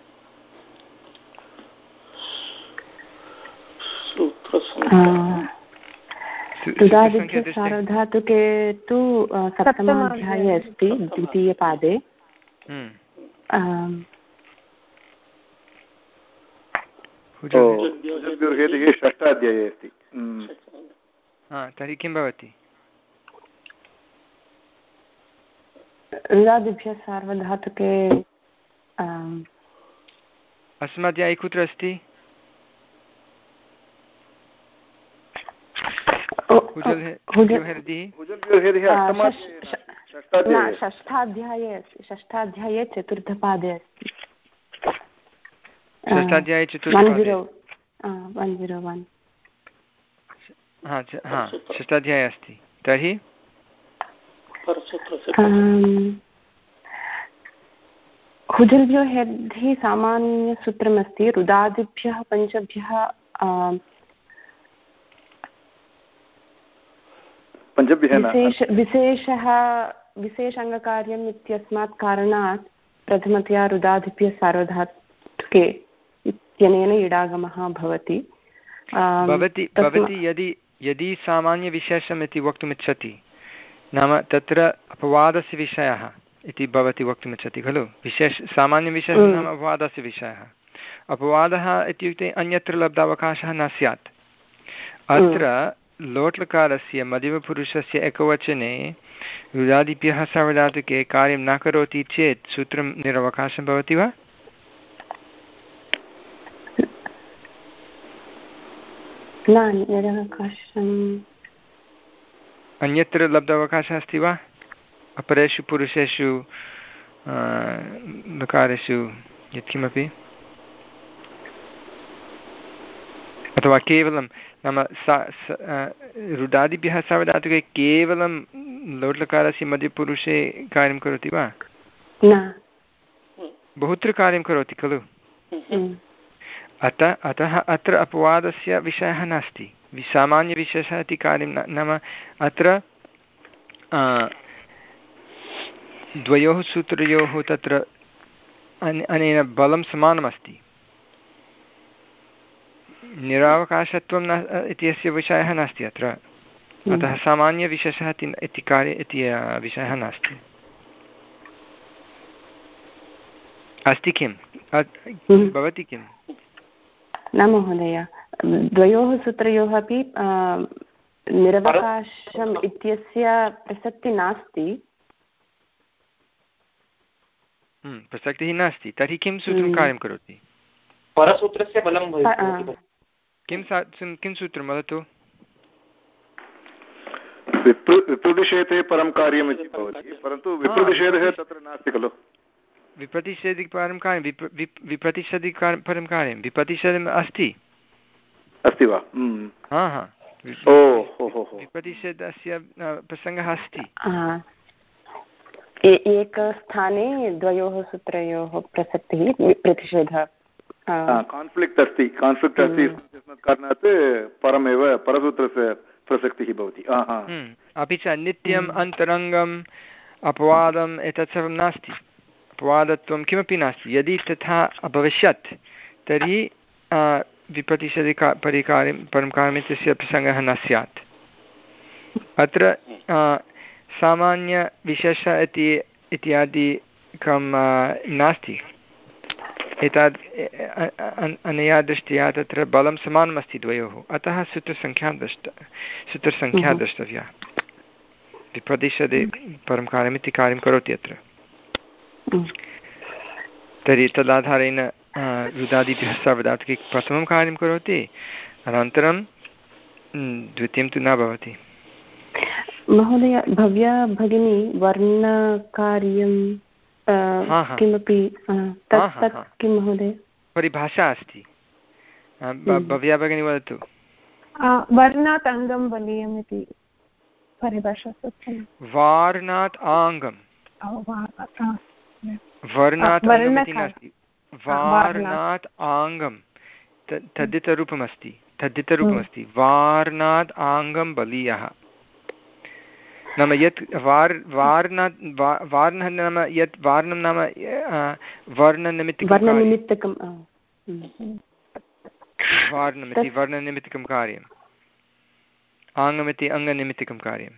सार्वधातुके तु सप्तमाध्याये अस्ति द्वितीयपादे। षष्ठाध्याये अस्ति। तर्हि किं भवति? रुदादिभ्यः सार्वधातुके अस्मद्यायि कुत्र अस्ति? षष्ठाध्याये षष्ठाध्याये चतुर्थपादे अस्ति। षष्ठाध्याये चतुर्थपादे षष्ठाध्याये अस्ति। तर्हि हुजल्भ्यो हेद्धिः सामान्यसूत्रमस्ति। रुदादिभ्यः पञ्चभ्यः विशेष विशेषः विशेषाङ्गकार्यम् इत्यस्मात् कारणात् प्रथमतया रुदादिभ्यः सार्वधातुके इत्यनेन इडागमः भवति। भवति भवति यदि यदि सामान्यविशेषम् इति वक्तुमिच्छति नाम तत्र अपवादस्य विषयः इति भवति वक्तुमिच्छति खलु। विशेष सामान्यविशेषः नाम अपवादस्य विषयः। अपवादः इत्युक्ते अन्यत्र लब्धावकाशः न स्यात्। अत्र लोट्लकारस्य मध्यमपुरुषस्य एकवचने रुदादिभ्यः सार्वधातुके कार्यं न करोति चेत् सूत्रं निरवकाशं भवति वा? अन्यत्र लब्धावकाशः अस्ति वा? अपरेषु पुरुषेषु लकारेषु यत्किमपि, अथवा केवलं नाम सा रुदादिभ्यः सार्वधातुके केवलं लोट्लकारस्य मध्यपुरुषे कार्यं करोति वा? बहुत्र कार्यं करोति खलु। अतः अतः अत्र अपवादस्य विषयः नास्ति। सामान्यविशेषः इति कार्यं न, नाम अत्र द्वयोः सूत्रयोः तत्र अनेन बलं समानमस्ति। निरावकाशत्वं न इत्यस्य विषयः नास्ति अत्र। अतः सामान्यविशेषः इति कार्य इति विषयः नास्ति। अस्ति किं भवति किं? न महोदय, द्वयोः सूत्रयोः अपि निरवकाशम् इत्यस्य प्रसक्तिः नास्ति। प्रसक्तिः नास्ति। तर्हि किं सूत्रं कार्यं करोति? परसूत्रस्य बलं भवति। किं किं सूत्रं वदतु? विप्रतिषेधे परं कार्यम् इति भवति, परन्तु विप्रतिषेधः तत्र नास्ति खलु। विप्रतिषेधि परं कार्यं विप्रतिषेधि परं कार्यं विप्रतिषेधम् अस्ति अस्ति वा? हा हा विप्रतिषेधस्य प्रसङ्गः अस्ति। एकस्थाने द्वयोः सूत्रयोः प्रसक्तिः प्रतिषेधः कान्फ्लिक्ट् अस्ति कान्फ्लिक्ट् अस्ति तस्मात् कारणात् परमेव परसूत्रस्य प्रसक्तिः भवति। अपि च नित्यम् अन्तरङ्गम् अपवादम् एतत् सर्वं नास्ति। अपवादत्वं किमपि नास्ति। यदि तथा अभविष्यत् तर्हि विप्रतिषदि का परिकार्यं परं कार्यम् इत्यस्य प्रसङ्गः न स्यात्। अत्र सामान्यविशेष इति इत्यादिकं नास्ति। एतद् अनया दृष्ट्या तत्र बलं समानमस्ति द्वयोः, अतः सूत्रसङ्ख्या दृष्ट सूत्रसङ्ख्या द्रष्टव्या। विप्रतिषदि परं कार्यमिति कार्यं करोति अत्र। तर्हि तदाधारेण रुदादिभ्यः सार्वधातुके प्रथमं कार्यं करोति, अनन्तरं द्वितीयं तु न भवति। महोदय, भव्या भगिनी वर्णकार्यं किमपि किं महोदय परिभाषा अस्ति? भव्या भगिनी वदतु। वर्णात् अङ्गं बलीयम् इति परिभाषा। वार्णात् आङ्गं, वर्णात् अङ्गमिति नास्ति, वार्णात् आङ्गं तद्धितरूपमस्ति तद्धितरूपमस्ति वार्णात् आङ्गं बलीयः। नाम यत् वार् वार्णात् वार्णः नाम यत् वर्णं नाम वर्णनिमित्तिकं वर्णमिति वर्णनिमित्तिकं कार्यम्, आङ्गमिति अङ्गनिमित्तिकं कार्यं।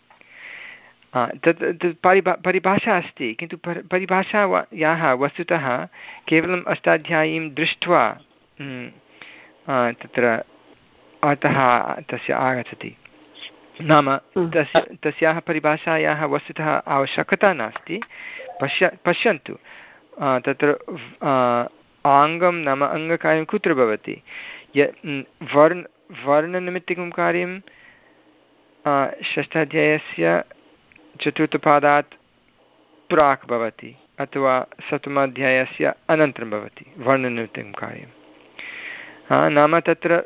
तत् तत् परिभा परिभाषा अस्ति, किन्तु परिभाषा याः वस्तुतः केवलम् अष्टाध्यायीं दृष्ट्वा तत्र अतः तस्य आगच्छति। नाम तस्य तस्याः परिभाषायाः वस्तुतः आवश्यकता नास्ति। पश्य पश्यन्तु तत्र आङ्गं नाम अङ्गकार्यं कुत्र भवति? य वर्ण वर्णनिमित्तिकं कार्यं षष्ठाध्यायस्य चतुर्थपादात् प्राक् भवति अथवा सप्तमाध्यायस्य अनन्तरं भवति वर्णनिमित्तिकं कार्यं। नाम तत्र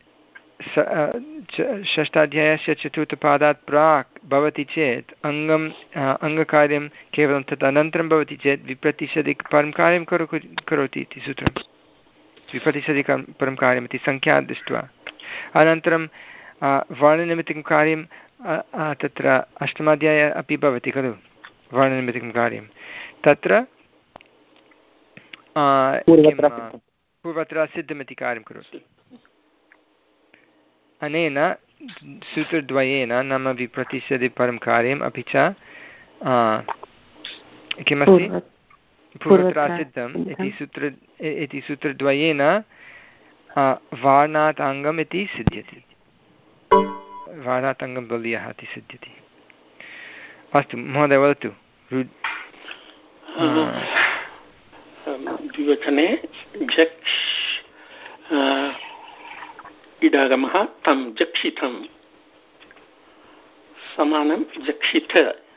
षष्ठाध्यायस्य चतुर्थपादात् प्राक् भवति चेत् अङ्गम् अङ्गकार्यं केवलं तत् अनन्तरं भवति चेत् विप्रतिषदि परं कार्यं करो करोति इति सूत्रं। विप्रतिषदि परं कार्यमिति सङ्ख्या दृष्ट्वा अनन्तरं वर्णनिमित्तिकं कार्यं तत्र अष्टमाध्याये अपि भवति खलु वर्णनिमित्तिकं कार्यं। तत्र पूर्वत्र सिद्धमिति कार्यं करोति। अनेन सूत्रद्वयेन नाम विप्रतिषदि परं कार्यम् अपि च किमस्ति पूर्वत्र सिद्धम् इति सूत्र इति सूत्रद्वयेन वार्णात् अङ्गम् इति सिद्ध्यति, वार्णात् अङ्गं बलीयः इति सिद्ध्यति। अस्तु महोदय वदतु। द्विवचने जक्ष् इडागमः तं जक्षितं समानं जक्षिथ।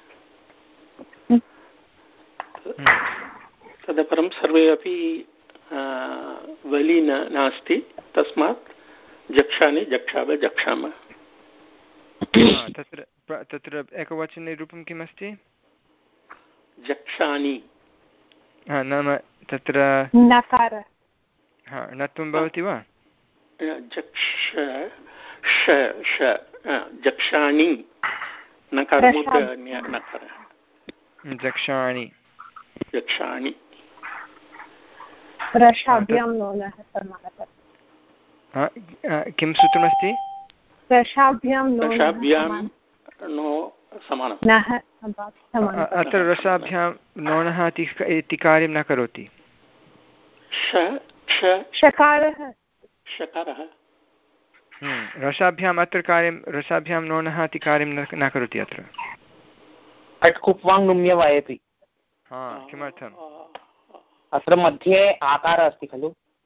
तदपरं सर्वे अपि वली न नास्ति, तस्मात् जक्षानि जक्षाव जक्षामः। तत्र तत्र एकवचने रूपं किमस्ति? जक्षानि। नाम तत्र नकार नत्वं भवति वा? जक्ष श श जक्षानि नकारमुद् नकार जक्षाणि जक्षाणि रसाभ्यां नोनः समानः। किं सूत्रमस्ति? रसाभ्यां रसाभ्यां नो समानः। अत्र रसाभ्यां नोनः इति कार्यं न करोति। शकारः शकारः रसाभ्याम् अत्र कार्यं रसाभ्यां नोनः इति कार्यं न करोति अत्र। अट्कुप्वाङ्नुम्यवायति। हा किमर्थम्? अत्र मध्ये आकारः अस्ति खलु।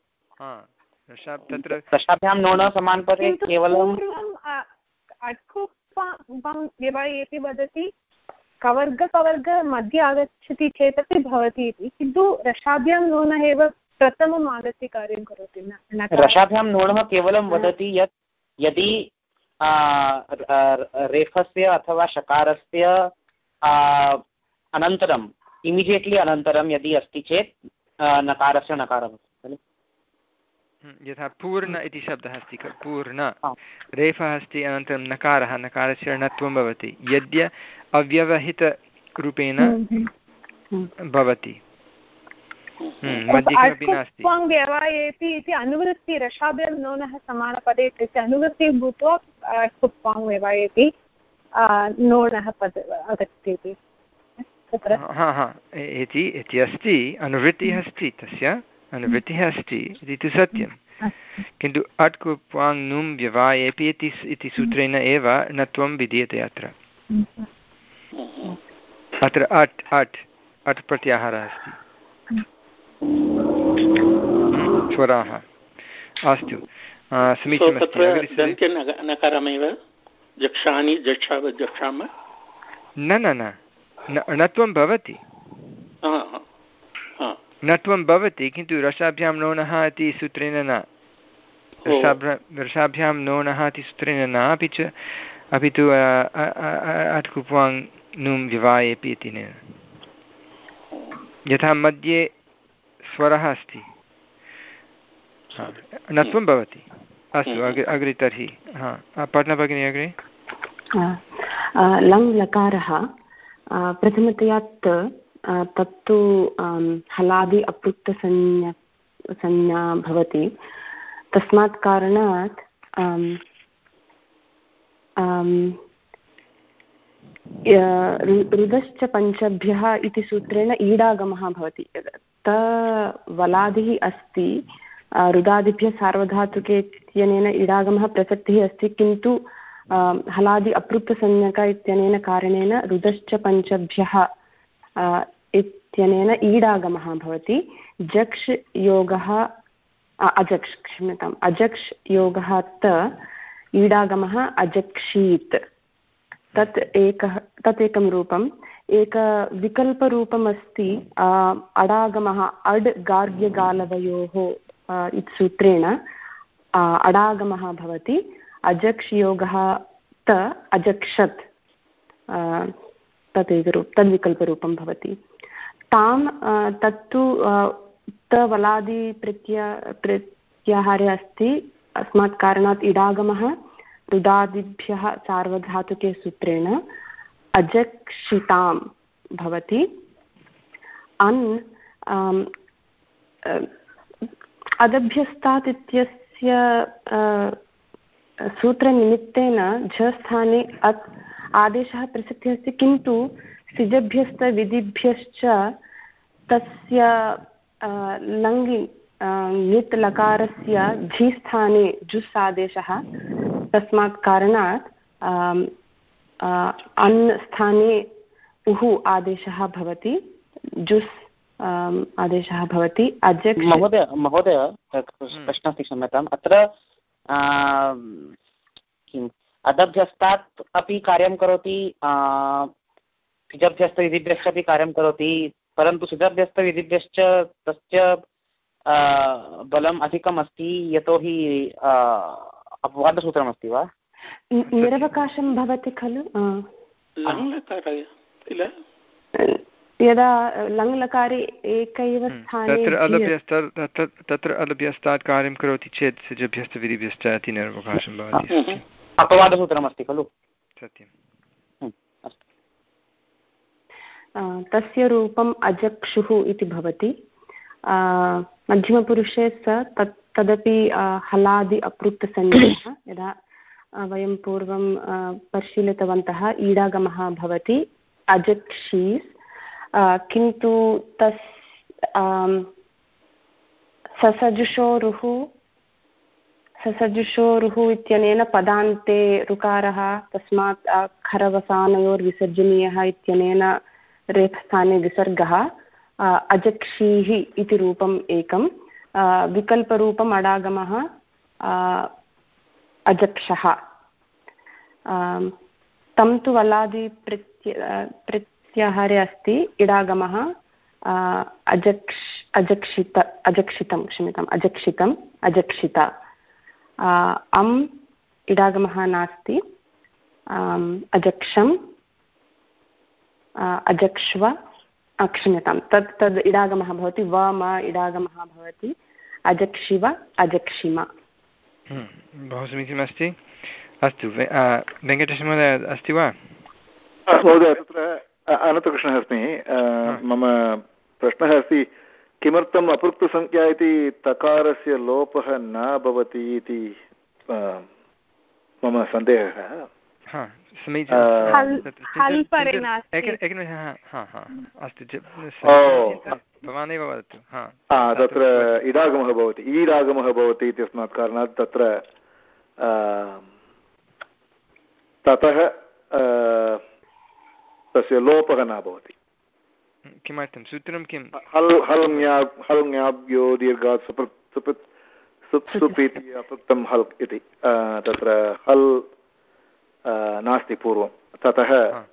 तत्र रसाभ्यां नोनः समानपदे केवलं इति वदति कवर्ग कवर्ग मध्ये आगच्छति चेदपि भवति इति, किन्तु रसाभ्यां नोनः एव प्रथमम् आगत्य कार्यं करोति। रसाभ्यां नोनः केवलं वदति यत् यदि रेफस्य अथवा शकारस्य अनन्तरम् इमिडियेट्लि अनन्तरं यदि अस्ति चेत् नकारस्य नकारः भवति। यथा पूर्ण इति शब्दः अस्ति खलु, पूर्ण रेफः अस्ति अनन्तरं नकारः, नकारस्य णत्वं भवति यद्य अव्यवहितरूपेण भवति। मध्ये किमपि नास्ति। व्यवायेति इति अनुवृत्ति रसाभ्यां नोनः समानपदे इत्यस्य अनुवृत्तिः भूत्वा कुप्वाङ् व्यवायेति नोनः पद आगच्छति तत्र। हा हा इति इति अस्ति, अनुवृत्तिः अस्ति, तस्य अनुवृत्तिः अस्ति इति तु सत्यं, किन्तु अट् कुप्वाङ् नुं व्यवायेपि इति सूत्रेण एव नत्वं विधीयते अत्र। अत्र अट् अट् अट् प्रत्याहारः अस्ति, स्वराः। अस्तु, समीचीनमस्ति। न न न नत्वं भवति, नत्वं भवति, किन्तु रसाभ्यां नोनः इति सूत्रेण न, रसाभ्यां नोनः इति सूत्रेण न, अपि च अपि तु अट् कुप्वाङ् नुं विवायेपि इति न, यथा मध्ये स्वरः अस्ति, नत्वं भवति। अस्तु, अग्रे अग्रे तर्हि हा पठन भगिनी अग्रे। लङ् लकारः प्रथमतया त, तत्तु हलादि अपृक्तसंज्ञा संज्ञा भवति, तस्मात् कारणात् रुदश्च पञ्चभ्यः इति सूत्रेण ईडागमः भवति। त वलादिः अस्ति, रुदादिभ्यः सार्वधातुके इत्यनेन ईडागमः प्रसक्तिः अस्ति, किन्तु हलादि अपृक्तसंज्ञक इत्यनेन कारणेन रुदश्च पञ्चभ्यः इत्यनेन ईडागमः भवति। जक्ष् योगः अजक्ष् क्षम्यताम् अजक्ष् योगः त ईडागमः अजक्षीत्, तत् एकः तत् एकं रूपम्। एकविकल्परूपम् अस्ति अडागमः, अड् गार्ग्यगालवयोः इति सूत्रेण अडागमः भवति। अजक्ष् योगः त अजक्षत्, तत् एकरूप तद्विकल्परूपं भवति। तां तत्तु त वलादि प्रत्य प्रत्याहारे अस्ति, अस्मात् कारणात् इडागमः रुदादिभ्यः सार्वधातुके सूत्रेण अजक्षितां भवति। अन् अदभ्यस्तात् इत्यस्य सूत्रनिमित्तेन झ स्थाने अत् आदेशः प्रसक्तिः अस्ति, किन्तु सिजभ्यस्तविधिभ्यश्च तस्य लङ्गि ङित् लकारस्य झि स्थाने जुस् आदेशः, तस्मात् कारणात् अन् स्थाने उः आदेशः भवति, जुस् आदेशः भवति। अजक्ष महोदय महोदय प्रश्नः अस्ति, क्षम्यताम्। अत्र किम् अदभ्यस्तात् अपि कार्यं करोति, सिजभ्यस्तविधिभ्यश्च अपि कार्यं करोति, परन्तु सिजभ्यस्तविधिभ्यश्च तस्य बलम् अधिकम् अस्ति, यतोहि अपवादसूत्रमस्ति वा? निरवकाशं भवति खलु यदा लङ्लकारे एकैव स्थाने तत्र अलभ्यस्तात् कार्यं करोति चेत् सिजभ्यस्तविधिभ्यश्च इति निरवकाशं भवति। अपवादसूत्रमस्ति खलु? सत्यं। तस्य रूपम् अजक्षुः इति भवति। मध्यमपुरुषे स तत् तदपि हलादि अपृक्तसंज्ञः, यदा वयं पूर्वं परिशीलितवन्तः, ईडागमः भवति अजक्षीस्, किन्तु तस् ससजुषोरुः ससजुषोरुः इत्यनेन पदान्ते ऋकारः, तस्मात् खरवसानयोर्विसर्जनीयः इत्यनेन रेफस्थाने विसर्गः, अजक्षीः इति रूपम् एकं। विकल्परूपम् अडागमः अजक्षः। तं तु वलादि प्रत्य प्रत्याहारे अस्ति, इडागमः अजक्ष अजक्षित अजक्षितं क्षम्यताम् अजक्षितम् अजक्षित। अम् इडागमः नास्ति, अजक्षम् अजक्ष्व क्षम्यतां तत् तद् इडागमः भवति, व म इडागमः भवति, अजक्षिव अजक्षिम। बहु समीचीनमस्ति। अस्तु, वेङ्कटेशमहोदय अस्ति वा? महोदय, तत्र अनन्तकृष्णः अस्मि। मम प्रश्नः अस्ति, किमर्थम् अपृक्तसंख्या इति तकारस्य लोपः न भवति इति मम सन्देहः। भवानेव वदतु। तत्र इडागमः भवति, ईडागमः भवति इत्यस्मात् कारणात् तत्र ततः तस्य लोपः न भवति। किमर्थं सूत्रं किं? हल् हल् हल् ङ्याभ्यो दीर्घात् सुपृत् सुपृत् सुप् सुप् इति अपृक्तं हल् इति तत्र हल् नास्ति पूर्वं, ततः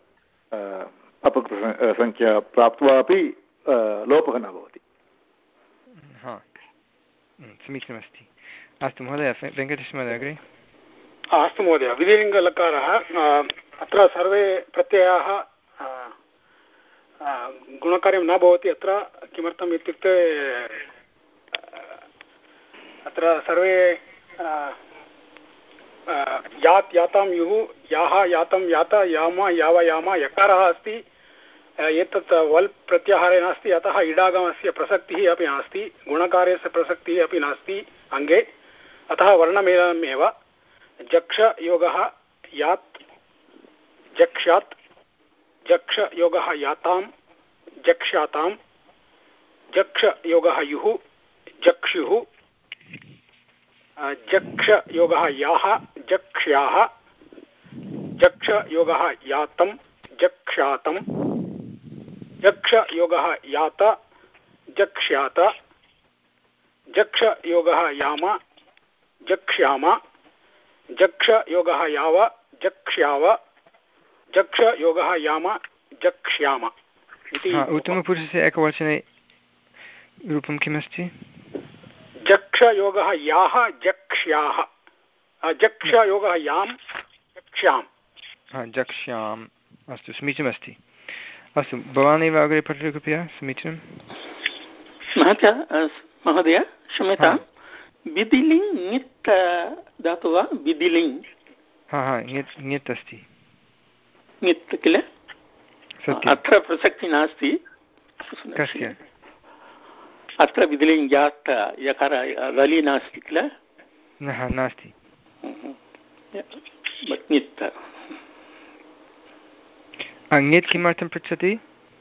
अपृक्तसंख्या प्राप्त्वा अपि लोपः न भवति। समीचीनमस्ति। अस्तु महोदय, वेङ्कटेशमहोदय अग्रे। अस्तु महोदय, विधिलिङ्गलकारः अत्र सर्वे प्रत्ययाः गुणकार्यं न भवति। अत्र किमर्थम् इत्युक्ते अत्र सर्वे यात् यातां युः, याः यातं यात, याम याव याम यकारः अस्ति। एतत् वल् प्रत्याहारे नास्ति, अतः इडागमस्य प्रसक्तिः अपि नास्ति, गुणकार्यस्य प्रसक्तिः अपि नास्ति अङ्गे। अतः वर्णमेलनमेव। जक्ष योगः यात् जक्ष्यात्, जक्ष योगः यातां जक्ष्यातां, जक्ष योगः युः जक्ष्युः, जक्ष योगः याः जक्ष्याः, जक्ष योगः यातं जक्ष्यातं, जक्ष योगः यात जक्ष्यात, जक्ष योगः याम जक्ष्याम, जक्ष योगः याव जक्ष्याव, जक्ष योगः याम जक्ष्याम इति। उत्तमपुरुषस्य एकवचने रूपं किमस्ति? जक्ष योगः याः जक्ष्याः, जक्ष योगः यां जक्ष्याम्। जक्ष्याम्। अस्तु, समीचीनमस्ति। अस्तु, भवान् एव अग्रे पठतु कृपया। समीचीनं महोदय, क्षम्यतां। विधिलिङ् ङित् धातु वा? विधिलिङ् हा हा ङित् ङित् अस्ति, ङित् किल? अत्र प्रसक्तिः नास्ति। कस्य? अत्र विधिलिङ् यात् यकार रलि नास्ति किल? नास्ति। ङित् ङित् किमर्थं पृच्छति?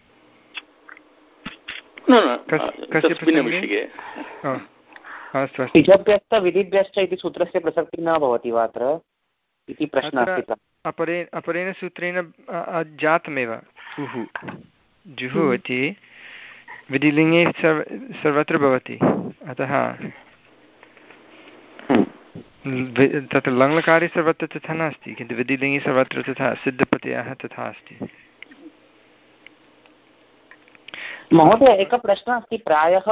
इजभ्यस्त विधिभ्यश्च इति सूत्रस्य प्रसक्तिः न भवति वा अत्र इति प्रश्नः अस्ति। अपरे अपरेण सूत्रेण जातमेव उः जुः इति विधिलिङ्गे सर्वत्र भवति। अतः तत्र लङ्लकारे सर्वत्र तथा नास्ति, किन्तु विधिलिङ्गे सर्वत्र तथा सिद्धप्रत्ययः तथा अस्ति। महोदय, एकः प्रश्नः अस्ति। प्रायः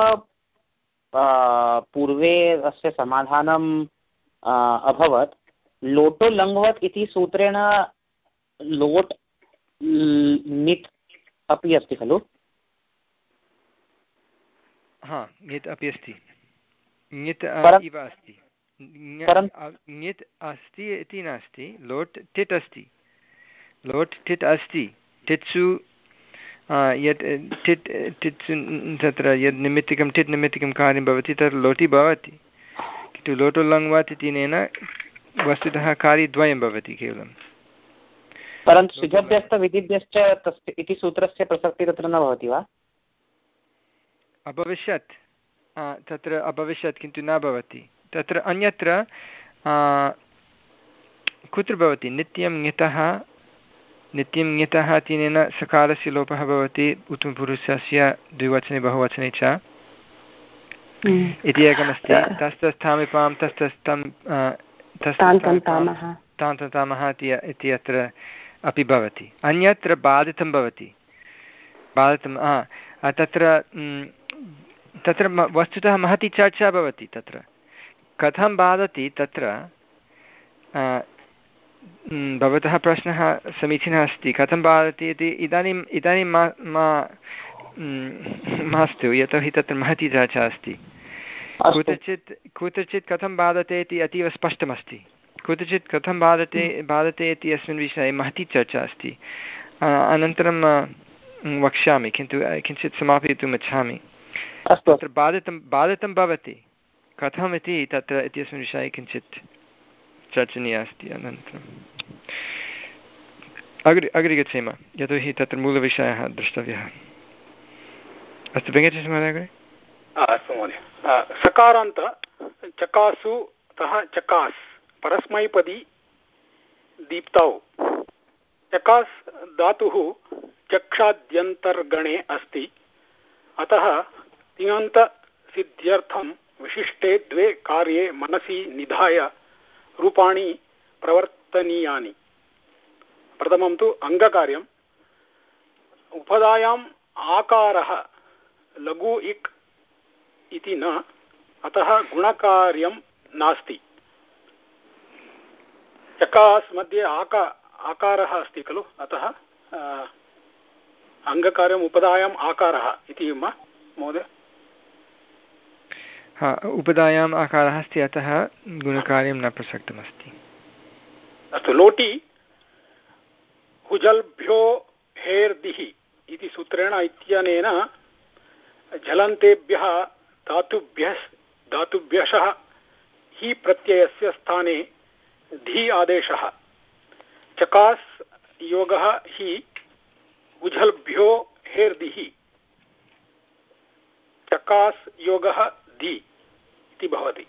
पूर्वे अस्य समाधानम् अभवत्। लोटो लङ्वत् इति सूत्रेण लोट् नित् अपि अस्ति खलु? हा, ङित् अपि अस्ति, ङित् इव अस्ति। ङित् अस्ति इति नास्ति, लोट् टिट् अस्ति। लोट् टिट् अस्ति। टिट्सु यत् टिट् टिट् तत्र यद् निमित्तिकं टिट् निमित्तिकं कार्यं भवति तत् लोटि भवति, किन्तु लोटो लङ्वात् इत्यनेन वस्तुतः कार्यद्वयं भवति केवलं। परन्तु सिद्धभ्यश्च विधिभ्यश्च तस्य इति सूत्रस्य प्रसक्तिः तत्र न भवति वा? अभविष्यत्, तत्र अभविष्यत् किन्तु न भवति। तत्र अन्यत्र कुत्र भवति? नित्यं ङितः, नित्यं ङितः इत्यनेन सकारस्य लोपः भवति उत्तमपुरुषस्य द्विवचने बहुवचने च इति एकमस्ति। तस्तस्थामिपां तस्तस्थं तान्ततामः इति अत्र अपि भवति। अन्यत्र बाधितं भवति, बाधितं तत्र तत्र वस्तुतः महती चर्चा भवति। तत्र कथं बाधति, तत्र भवतः प्रश्नः समीचीनः अस्ति। कथं बाधति इति इदानीम् इदानीं मा मास्तु, यतोहि तत्र महती चर्चा अस्ति। कुत्रचित् कुत्रचित् कथं बाधते इति अतीव स्पष्टमस्ति, कुत्रचित् कथं बाधते बाधते इति अस्मिन् विषये महती चर्चा अस्ति। अनन्तरं वक्ष्यामि, किन्तु किञ्चित् समापयितुम् इच्छामि। तत्र बाधितं बाधितं भवति कथम् इति तत्र इत्यस्मिन् विषये किञ्चित् चर्चनीया अस्ति अनन्तरम् अग्रे अग्रे गच्छेम यतोहि तत्र मूलविषयः द्रष्टव्यः अस्तु वेङ्कटेशमहोदय अग्रे अस्तु महोदय सकारान्त चकासु तः चकास् परस्मैपदी दीप्तौ चकास् धातुः चक्षाद्यन्तर्गणे अस्ति अतः तिङन्तसिद्ध्यर्थं विशिष्टे द्वे कार्ये मनसि निधाय रूपाणि प्रवर्तनीयानि प्रथमं तु अङ्गकार्यम् उपधायाम् आकारः लघु इक् इति न अतः गुणकार्यं नास्ति चकास् मध्ये आका आकारः अस्ति खलु अतः अङ्गकार्यम् उपधायाम् आकारः इति वा महोदय हा उपधायाम् आकारः अस्ति अतः गुणकार्यं न प्रसक्तमस्ति अस्तु लोटि हुजल्भ्यो हेर्दिः इति सूत्रेण इत्यनेन झलन्तेभ्यः धातुभ्यः धातुभ्यशः हि प्रत्ययस्य स्थाने धी आदेशः चकास् योगः हि उझल्भ्यो हेर्दिः चकास् योगः धी इति भवति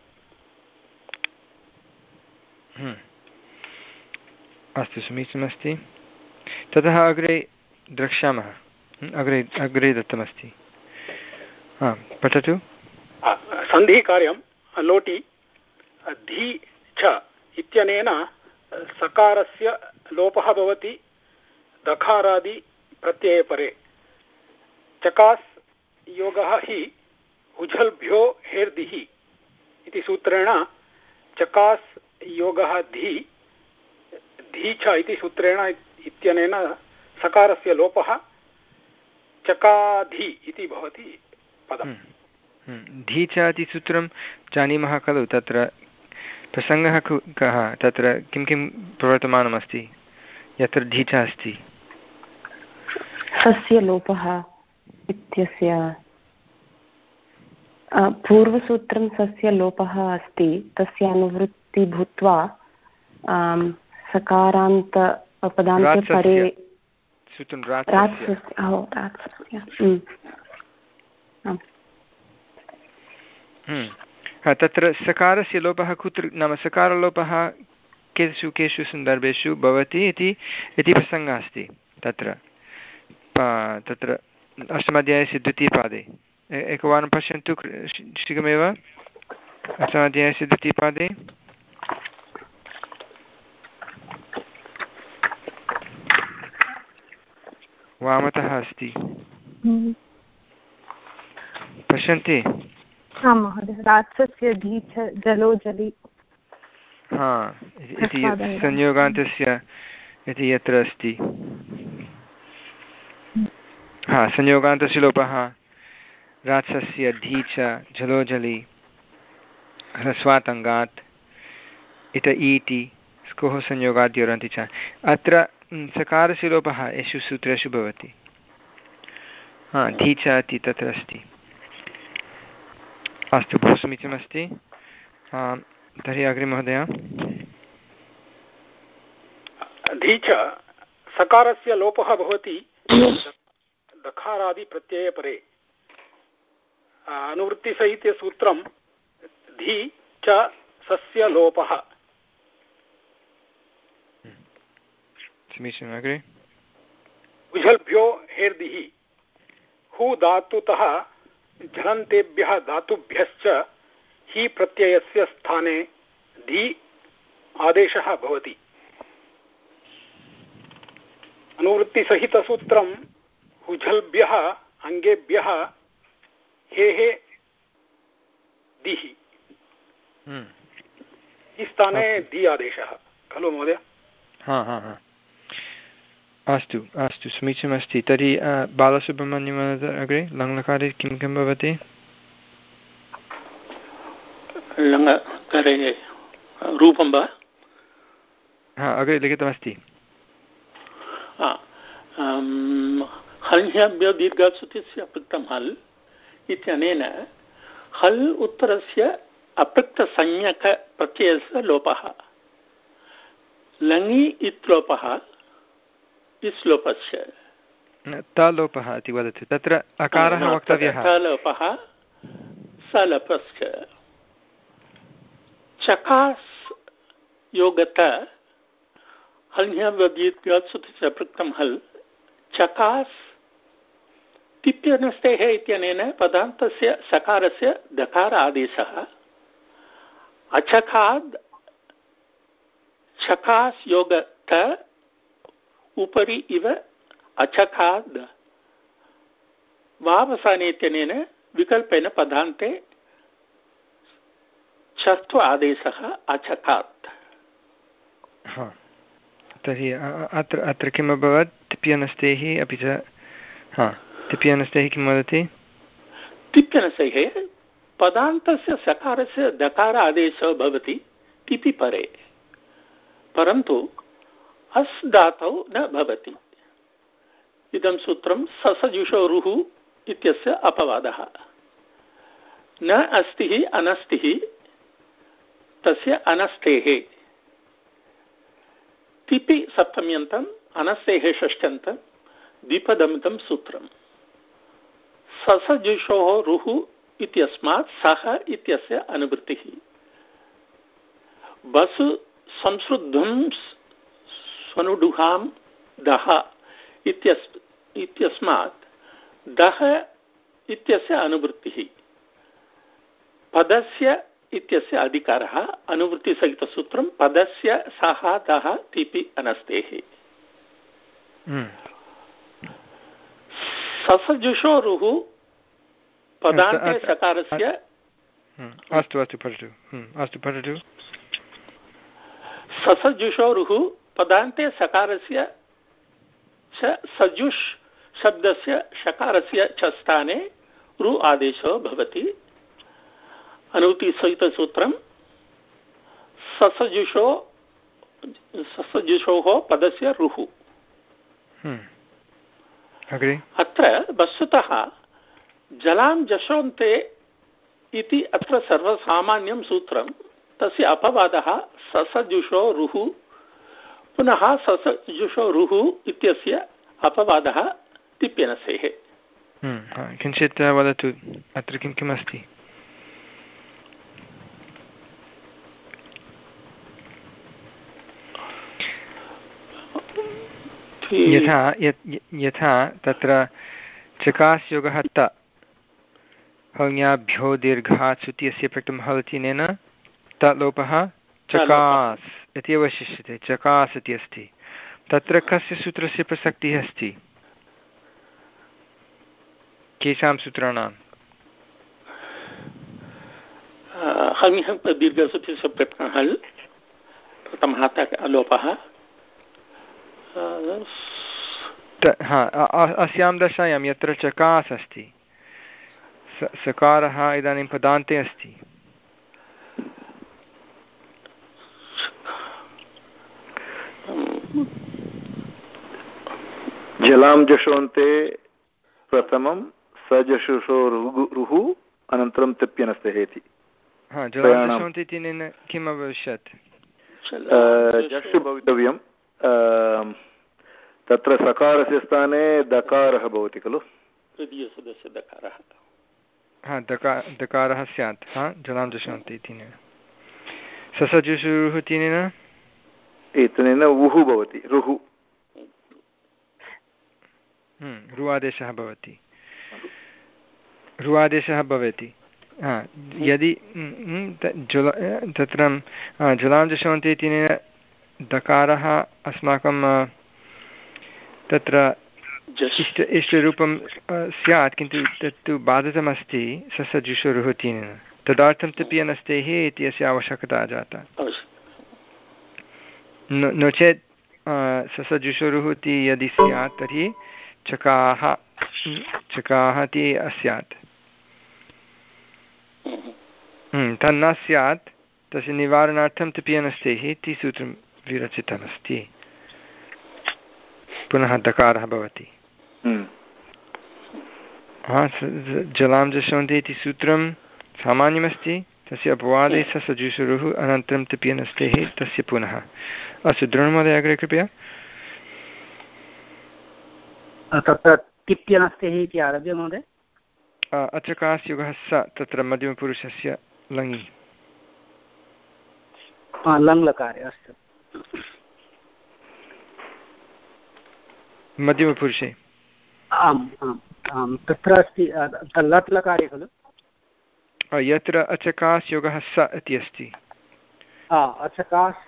अस्तु समीचीनमस्ति ततः अग्रे द्रक्ष्यामः अग्रे अग्रे दत्तमस्ति हा पठतु सन्धिकार्यं लोटि धी च इत्यनेन सकारस्य लोपः भवति दकारादि प्रत्यये परे चकास् योगः हि उझल्भ्यो हेर्दिः इति सूत्रेण चकास् योगः धी धी च इति सूत्रेण इत्यनेन सकारस्य लोपः चकाधि इति भवति पदम् धी च इति सूत्रं जानीमः खलु तत्र प्रसङ्गः कः तत्र किं किं प्रवर्तमानमस्ति यत्र धी च अस्ति सस्य लोपः इत्यस्य पूर्वसूत्रं सस्य लोपः अस्ति तस्य अनुवृत्ति भूत्वा सकारान्त पदान्ते परे तत्र सकारस्य लोपः कुत्र नाम सकारलोपः केषु केषु सन्दर्भेषु भवति इति इति प्रसङ्गः अस्ति तत्र तत्र अष्टमाध्यायस्य द्वितीयपादे एकवारं पश्यन्तु शीघ्रमेव अष्टमाध्यायस्य द्वितीयपादे वामतः अस्ति पश्यन्ति आं महोदय रात्सस्य धी जलो जलि हा इति संयोगान्तस्य इति यत्र अस्ति हा संयोगान्तस्य लोपः रात्सस्य धी च जलो जलि ह्रस्वात् अङ्गात् इत ईति स्कोः संयोगाद्योरन्ति च अत्र सकारस्य लोपः येषु सूत्रेषु भवति हा धी च इति तत्र अस्ति अस्तु बहु समीचीनमस्ति तर्हि अग्रे महोदय धी च सकारस्य लोपः भवति दकारादि प्रत्यये परे अनुवृत्तिसहितसूत्रं धी च सस्य लोपः समीचीनम् अग्रे उझल्भ्यो हेर्दिः हु धातुतः झलन्तेभ्यः धातुभ्यश्च हि प्रत्ययस्य स्थाने धी आदेशः भवति अनुवृत्तिसहितसूत्रं उझल्भ्यः अङ्गेभ्यः हे हे दिः स्थाने धी आदेशः खलु महोदय हा हा हा अस्तु अस्तु समीचीनमस्ति तर्हि बालसुब्रह्मण्यम् अग्रे लङ्लकारे किं किं भवति लङ्लकारे रूपं वा हा अग्रे लिखितमस्ति हल्भ्यो दीर्घात्सुतिस्य अपृक्तं हल् इत्यनेन हल् उत्तरस्य अपृक्तसंज्ञकप्रत्ययस्य लोपः लङि इत्लोपः इस्लोपस्य तलोपः इति वदतु तत्र अकारः वक्तव्यः तलोपः सलोपस्य चकास् योगत हल् पृक्तं हल् चकास् तिप्यनस्तेः इत्यनेन पदान्तस्य सकारस्य दकार आदेशः अचखाद् चकास् योगत उपरि इव अचखाद् वावसाने इत्यनेन विकल्पेन पदान्ते चत्व आदेशः अचखात्। तर्हि अत्र अत्र किम् अभवत् तिप्यनस्तेः अपि च हा तिप्यनस्तेः किं वदति तिप्यनस्तेः पदान्तस्य सकारस्य दकार आदेशः भवति तिपि परे परन्तु अस् धातौ न भवति। इदं सूत्रं ससजुषोरुः इत्यस्य अपवादः न अस्तिः अनस्तिः तस्य अनस्तेः तिपि सप्तम्यन्तम् अनस्तेः षष्ट्यन्तं द्विपदमिदं सूत्रम् ससजुषोः रुः इत्यस्मात् सः इत्यस्य अनुवृत्तिः बसु संसृद्धं स्वनुडुहां दः इत्यस् इत्यस्मात् दः इत्यस्य अनुवृत्तिः पदस्य इत्यस्य अधिकारः अनुवृत्तिसहितसूत्रं पदस्य सः दः तिपि अनस्तेः ससजुषोरुः पदान्ते सकारस्य अस्तु अस्तु पठतु अस्तु पठतु ससजुषोरुः पदान्ते सकारस्य च सजुष् शब्दस्य शकारस्य च स्थाने रु आदेशो भवति। अनुवृत्तिसहितसूत्रं ससजुषो ससजुषोः पदस्य रुः। अत्र वस्तुतः जलां जशोन्ते इति अत्र सर्वसामान्यं सूत्रं तस्य अपवादः ससजुषो रुः पुनः ससजुषो रुः इत्यस्य अपवादः तिप्यनस्तेः। किञ्चित् वदतु अत्र किं किम् अस्ति यथा यथा तत्र चकास्योगः त हङ्याभ्यो दीर्घात् सुत्यस्य प्रक्तं हलतिनेन तलोपः चकास् इति अवशिष्यते चकास् इति अस्ति तत्र कस्य सूत्रस्य प्रसक्तिः अस्ति केषां सूत्राणां दीर्घसूत्रस्य प्रक्तं हल् प्रथमः लोपः हा अस्यां दशायां यत्र चकास् अस्ति सकारः इदानीं पदान्ते अस्ति जलां जशोन्ते प्रथमं सजशुषो रुः अनन्तरं तिप्यनस्तेः इति हा जलां जशोन्ते इत्यनेन किम् अभविष्यत् जश् भवितव्यं तत्र सकारस्य स्थाने दकारः भवति खलु तृतीयसदस्य दकारः हा दका दकारः स्यात् हा जलां जशोन्ति इत्यनेन ससजुषुरुः इत्यनेन एतनेन उः भवति रुः रुवादेशः भवति रुवादेशः भवति हा यदि जल तत्र जलां जशोन्ति इत्यनेन दकारः अस्माकं तत्र इष्ट इष्टरूपं स्यात् किन्तु तत्तु बाधितमस्ति ससजुषुरुः इत्यनेन तदर्थं तिप्यनस्तेः इत्यस्य आवश्यकता जाता नो चेत् ससजुषुरुः इति यदि स्यात् तर्हि चकाः चकाः इति अस्यात् तन्न स्यात् तस्य निवारणार्थं तिप्यनस्तेः इति सूत्रं विरचितमस्ति पुनः दकारः भवति हा जलां जशन्ति इति सूत्रं सामान्यमस्ति तस्य अपवादे स सजुषुरुः अनन्तरं तिप्यनस्तेः तस्य पुनः। अस्तु द्रोणमहोदय अग्रे कृपया। तत्र तिप्यनस्तेः इति आरभ्य महोदय अचकास्युगः स तत्र मध्यमपुरुषस्य लङि लङ्लकारे अस्तु मध्यमपुरुषे आम् आम् आम् तत्र अस्ति लट् लकारे खलु यत्र अचकास्योगः स इति अस्ति अचकास्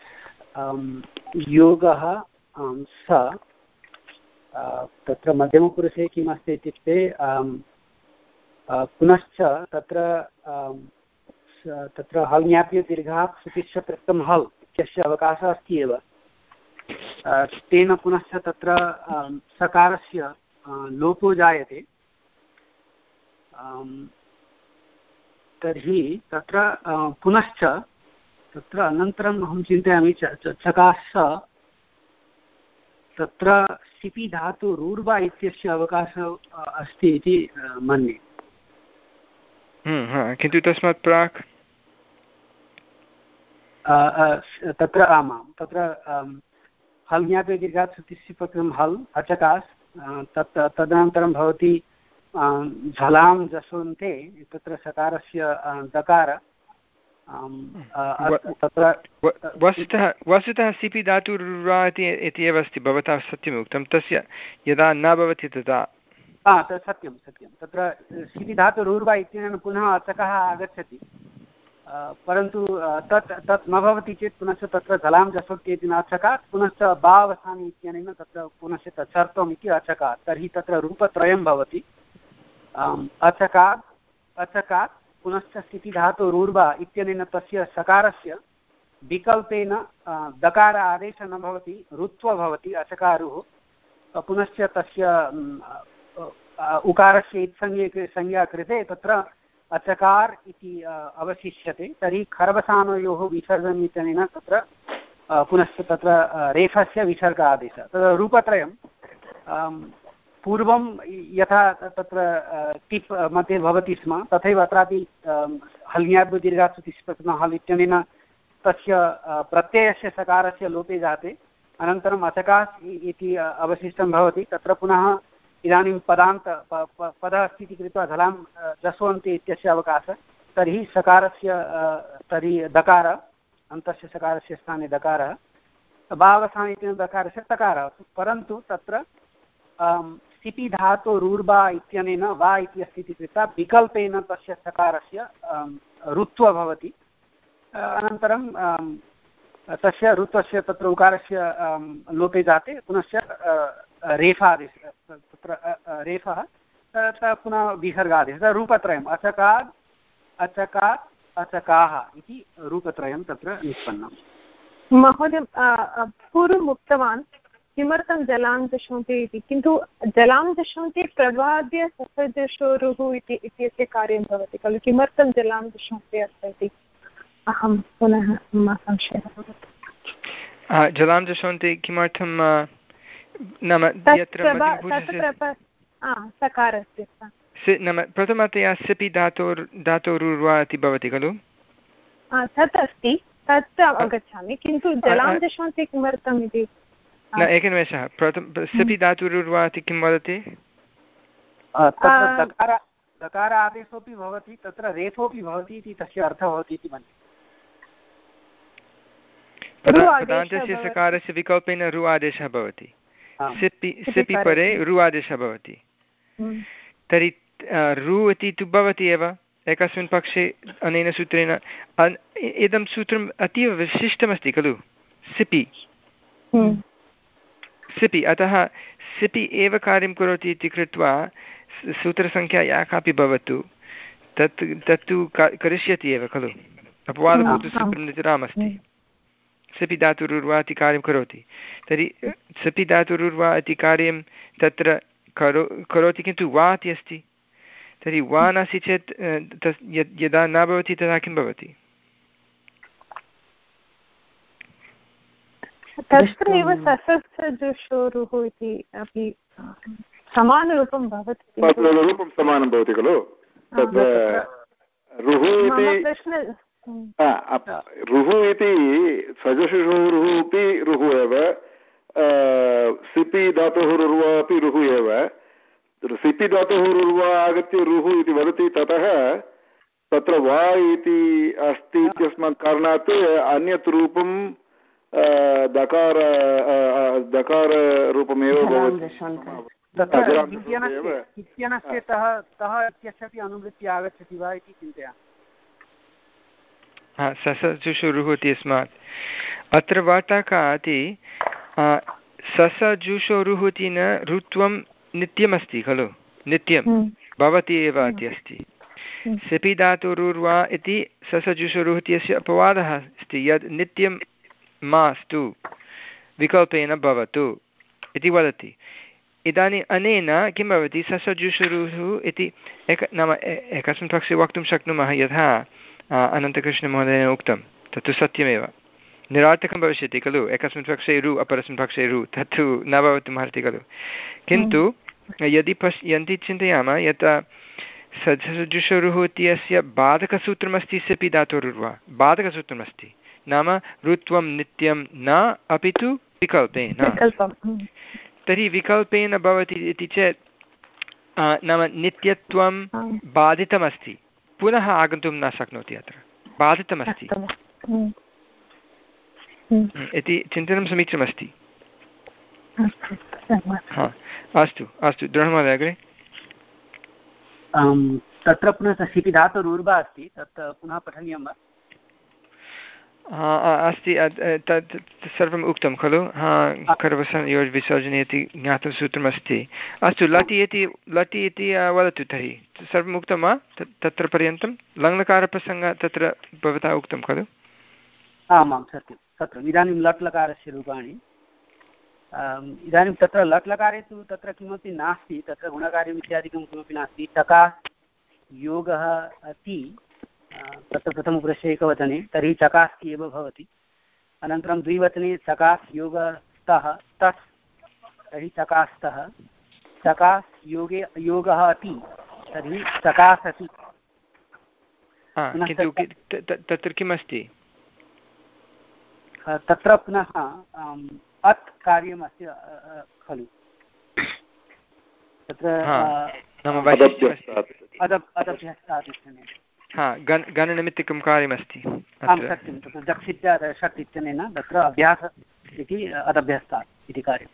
योगः स तत्र मध्यमपुरुषे किम् अस्ति इत्युक्ते पुनश्च तत्र तत्र हल् ज्ञाप्य दीर्घात् सुतिश्च पृक्तं हल् इत्यस्य अवकाशः अस्ति एव तेन पुनश्च तत्र सकारस्य लोपो जायते तर्हि तत्र पुनश्च तत्र अनन्तरम् अहं चिन्तयामि चकास तत्र सिपि धातु रूर्वा इत्यस्य अवकाशः अस्ति इति मन्ये किन्तु तस्मात् प्राक् तत्र आमां तत्र हल् ज्ञापे दीर्घात् सुतिस्सिपक्रं हल् अचकास् तत् तदनन्तरं भवति झलां जसोन्ते तत्र सकारस्य दकार तत्र वस्तुतः वस्तुतः सिपि धातुर्वा इति एव अस्ति भवता सत्यम् उक्तं तस्य यदा न भवति तदा हा तत् सत्यं सत्यं तत्र सिपि धातुरूर्वा इत्यनेन पुनः अचकः आगच्छति परन्तु तत् तत् न भवति चेत् पुनश्च तत्र झलां जसोति इति न अचकात् पुनश्च बावसानि इत्यनेन तत्र पुनश्च तत्सर्त्वम् इति अचकात् तर्हि तत्र रूपत्रयं भवति अचकात् अचकात् पुनश्च स्थिति धातुरूर्वा इत्यनेन तस्य सकारस्य विकल्पेन दकार आदेशः न भवति रुत्व भवति अचकारुः पुनश्च तस्य उकारस्य इत्संज्ञे संज्ञा कृते तत्र अचकार इति अवशिष्यते तर्हि खर्वसानयोः विसर्जन इत्यनेन तत्र पुनश्च तत्र रेफस्य विसर्ग आदेशः तत्र रूपत्रयं पूर्वं यथा तत्र टिप् मध्ये भवति स्म तथैव अत्रापि हल् दीर्घात् हल् इत्यनेन तस्य प्रत्ययस्य सकारस्य लोपे जाते अनन्तरम् अचकास् इति अवशिष्टं भवति तत्र पुनः इदानीं पदान्त पदः अस्ति इति कृत्वा झलां जस्वन्ति इत्यस्य अवकाशः तर्हि सकारस्य तर्हि दकार अन्तस्य सकारस्य स्थाने दकारः भावसान् इति दकारस्य तकारः परन्तु तत्र सिपि धातुरूर्वा इत्यनेन वा इति अस्ति इति कृत्वा विकल्पेन तस्य सकारस्य रुत्व भवति अनन्तरं तस्य रुत्वस्य तत्र उकारस्य लोपे जाते पुनश्च रेफादेशः तत्र रेफः पुनः विसर्गादेशः रूपत्रयम् अचकात् अचकात् अचकाः इति रूपत्रयं तत्र निष्पन्नम् महोदय पूर्वम् उक्तवान् किमर्थं जलां जशन्ति इति किन्तु जलां जशन्ति प्रवाद्य ससजशोरुः इति इत्यस्य कार्यं भवति खलु किमर्थं जलां जशन्ति अत्र इति अहं पुनः मम संशयः भवति जलां जशन्ति किमर्थं नाम यत्र सकारस्य नाम प्रथमतया सिपि धातोर् धातोरुर्वा इति भवति खलु तत् अस्ति तत् अवगच्छामि किन्तु जलां जशन्ति किमर्थम् इति न एकनिमेषः प्रथम सिपि धातुरुर्वा इति किं वदति दकार आदेशोऽपि भवति तत्र रेफोऽपि भवति इति तस्य अर्थः भवति इति मन्ये पदान्तस्य सकारस्य विकल्पेन रु आदेशः भवति सिपि सिपि परे रु आदेशः भवति तर्हि रु इति तु भवति एव एकस्मिन् पक्षे अनेन सूत्रेण इदं सूत्रम् अतीव विशिष्टमस्ति खलु सिपि सिपि अतः सिपि एव कार्यं करोति इति कृत्वा सूत्रसङ्ख्या या कापि भवतु तत् तत्तु करिष्यति एव खलु अपवादभूतसूत्रं नितरामस्ति सिपि धातुरुर्वा इति कार्यं करोति तर्हि सिपि धातुरुर्वा इति कार्यं तत्र करो करोति किन्तु वा इति अस्ति तर्हि वा नास्ति चेत् तस् यदा न भवति तदा किं भवति तत्रैव ससजशोरुः इति अपि समानरूपं भवति, रूपं समानं भवति खलु। तत्र रुः इति रुः इति सजशिशुः रुः अपि रुः एव, सिपि धातुः रुर्वा अपि रुः एव। सिपि धातुः रुर्वा आगत्य रुः इति वदति, ततः तत्र वा इति अस्ति इत्यस्मात् कारणात् अन्यत् रूपं दकार दकाररूपमेव भवति। इत्यनस्य तः तः इत्यस्यापि अनुवृत्तिः आगच्छति वा इति चिन्तयामि। हा ससजुषुरुः इत्यस्मात् अत्र वार्ता का इति ससजुषुरुः इति न ऋत्वं नित्यमस्ति खलु, नित्यं भवति एव इति अस्ति। सिपि धातुरुर्वा इति ससजुषुरुः इत्यस्य अपवादः अस्ति, यद् नित्यं मास्तु विकल्पेन भवतु इति वदति। इदानीम् अनेन किं भवति, ससजुषुरुः इति एक नाम एकस्मिन् पक्षे वक्तुं शक्नुमः यथा अनन्तकृष्णमहोदयेन उक्तं, तत्तु सत्यमेव, निरार्थकं भविष्यति खलु, एकस्मिन् पक्षे रु अपरस्मिन् पक्षे रु, तत्तु न भवितुमर्हति खलु। किन्तु यदि पश् यदि चिन्तयामः यत् ससजुषुरुः इत्यस्य बाधकसूत्रमस्ति सिपि धातुरुर्वा, बाधकसूत्रमस्ति, नाम ऋत्वं नित्यं न अपि तु विकल्पेन। तर्हि विकल्पेन भवति इति चेत् नाम नित्यत्वं बाधितमस्ति, पुनः आगन्तुं न शक्नोति, अत्र बाधितमस्ति इति चिन्तनं समीचीनमस्ति। हा अस्तु अस्तु दृढमहोदय अग्रे। तत्र पुनः सिपि धातुरुर्वा अस्ति, तत् पुनः पठनीयं वा? अस्ति, तत् सर्वम् उक्तं खलु। हा कर्वसंयोज विसर्जने इति ज्ञातं सूत्रमस्ति। अस्तु लटि इति लटि इति वदतु तर्हि, सर्वम् उक्तं वा तत्र पर्यन्तं? लङ्लकारप्रसङ्गः तत्र भवता उक्तं खलु? आमां सत्यं सत्यम्। इदानीं लट् लकारस्य रूपाणि, इदानीं तत्र लट् लकारे तु तत्र किमपि नास्ति, तत्र गुणकार्यम् इत्यादिकं किमपि नास्ति। चकार योगः अति तत्र प्रथमपुरुषे एकवचने, तर्हि चकास्ति एव भवति। अनन्तरं द्विवचने चकास् योगस्तः तस्, तर्हि चकास्तः। चकास् योगे योगः अति, तर्हि चकासति। तत्र किमस्ति? तत्र पुनः अत् कार्यमस्ति खलु, तत्र अदभ्यस्तात् हा गण गणनिमित्तिकं कार्यमस्ति। आं सत्यं, तत्र जक्षित्य षट् इत्यनेन तत्र अभ्यास इति अदभ्यस्तात् इति कार्यम्।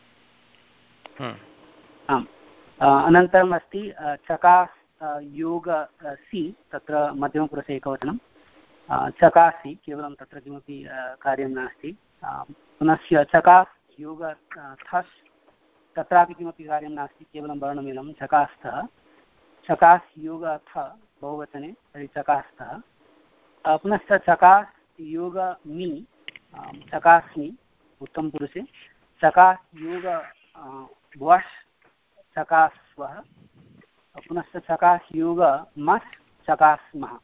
आम् अनन्तरम् अस्ति चकास् योग सि, तत्र मध्यमपुरुषे एकवचनं चकासि, केवलं तत्र किमपि कार्यं नास्ति। पुनश्च चकास् योग थस्, तत्रापि किमपि कार्यं नास्ति, केवलं वर्णमेलं चकास्थः। चकास् योग थ बहुवचने, तर्हि चकास्थः। पुनश्च चकास् योग मि, चकास्मि उत्तमपुरुषे। चकास् योग वश्, चकास्वः। पुनश्च चकास् योग मस्, चकास्मः।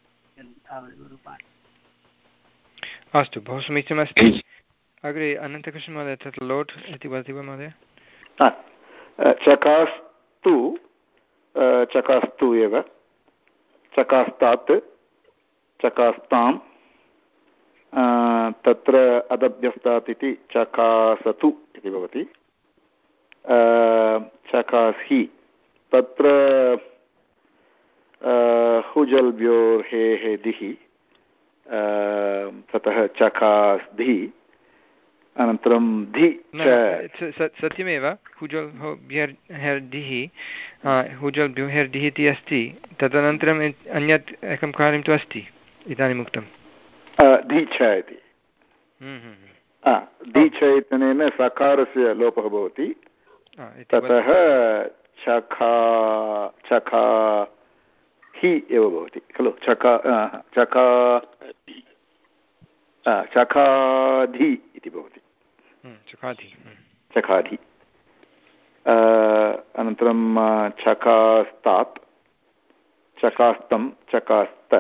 अस्तु, बहु समीचीनमस्ति। अग्रे अनन्तकृष्णमहोदय तत्र लोट् इति वदति वा महोदय? चकास्तु चकास्तु एव, चकास्तात् चकास्तां, तत्र अदभ्यस्तात् इति चकासतु इति भवति। चकासि, तत्र हुजल्भ्योर् हे हे दिः, ततः चकास्धि। अनन्तरं धि सत्यमेव, हुजल् हेर्दिः हुजल्भ्यो हेर्दिः इति अस्ति। तदनन्तरम् अन्यत् एकं कार्यं तु अस्ति इदानीम् उक्तं, धीच इति। धीच इत्यनेन सकारस्य लोपः भवति, ततः चखा चखा हि एव भवति खलु। चका चका चखाधि इति भवति, चखाधि। अनन्तरं चकास्तात् चकास्तं चकास्त,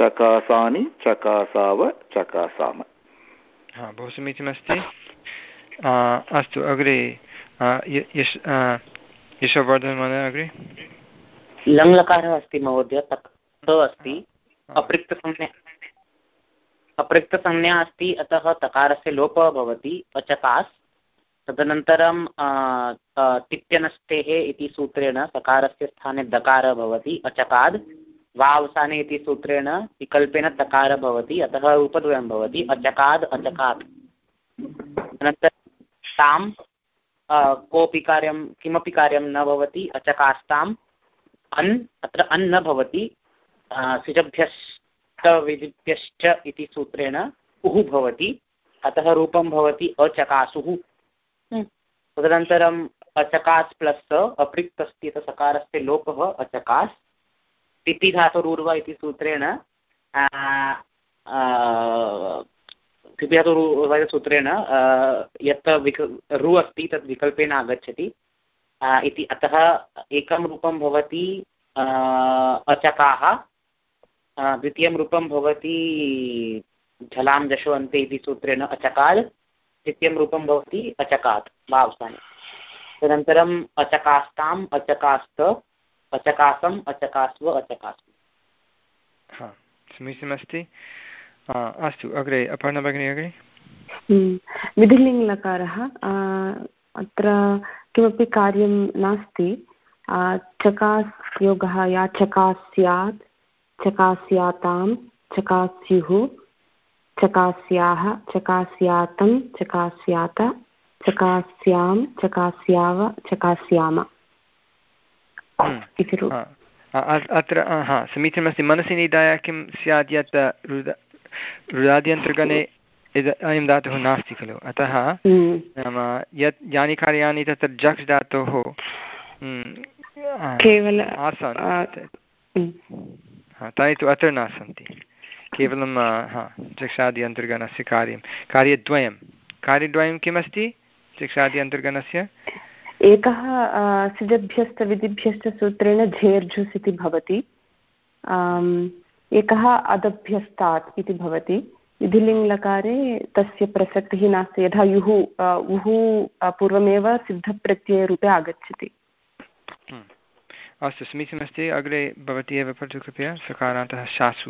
चकासानि चकासाव चकासाम। हा बहु समीचीनमस्ति। अस्तु अग्रे यश यशवर्धन महोदय अग्रे लङ्लकारः अस्ति महोदय तत् अस्ति अपृक्तसंज्ञा अपृक्तसंज्ञा अस्ति अतः तकारस्य लोपः भवति अचकास् तदनन्तरं तित्यनस्तेः इति सूत्रेण सकारस्य स्थाने दकारः भवति अचकाद् वा अवसाने इति सूत्रेण विकल्पेन तकारः भवति अतः रूपद्वयं भवति अचकाद् अचकात् अनन्तरं तां कोऽपि कार्यं किमपि कार्यं न भवति अचकास्ताम् अन् अत्र अन् न भवति सिजभ्यश्च विधिभ्यश्च इति सूत्रेण उः भवति अतः रूपं भवति अचकासुः तदनन्तरम् अचकास् प्लस् अपृक्त् अस्ति यत् सकारस्य लोपः अचकास् तिति धातुरूर्व इति सूत्रेण तिति धातुरूर्व सूत्रेण यत् विक रु अस्ति तत् विकल्पेन आगच्छति इति अतः एकं रूपं भवति अचकाः द्वितीयं रूपं भवति झलां जशो अन्ते इति सूत्रेण अचकाल् तृतीयं रूपं भवति अचकात् वावसाने तदनन्तरम् अचकास्ताम् अचकास्त अचकासम् अचकास्व अचकास्व हा समीचीनमस्ति अस्तु अग्रे अपर्णा भगिनी अग्रे विधिलिङ्गलकारः अत्र किमपि कार्यं नास्ति चकास् योगः या चकास्यात् चकास्यातां चकास्युः चकास्याः चकास्यातं चकास्यात चकास्यां चकास्याव चकास्याम इति अत्र हा समीचीनमस्ति मनसि निधाय किं स्यात् यत् रुदाद्यन्तर्गणे अयं धातुः नास्ति खलु अतः नाम यत् यानि कार्याणि तत्र जक्स् धातोः केवल आसन् तानि तु अत्र न सन्ति केवलं हा चक्षादि अन्तर्गणस्य कार्यं कार्यद्वयं कार्यद्वयं किमस्ति चक्षादि अन्तर्गणस्य एकः सिजभ्यश्च विधिभ्यश्च सूत्रेण झेर्झुस् इति भवति एकः अदभ्यस्तात् इति भवति विधिलिङ्गलकारे तस्य प्रसक्तिः नास्ति यथा युः उः पूर्वमेव सिद्धप्रत्ययरूपे आगच्छति अस्तु समीचीनमस्ति अग्रे भवती एव पठतु कृपया सकारान्तः शासु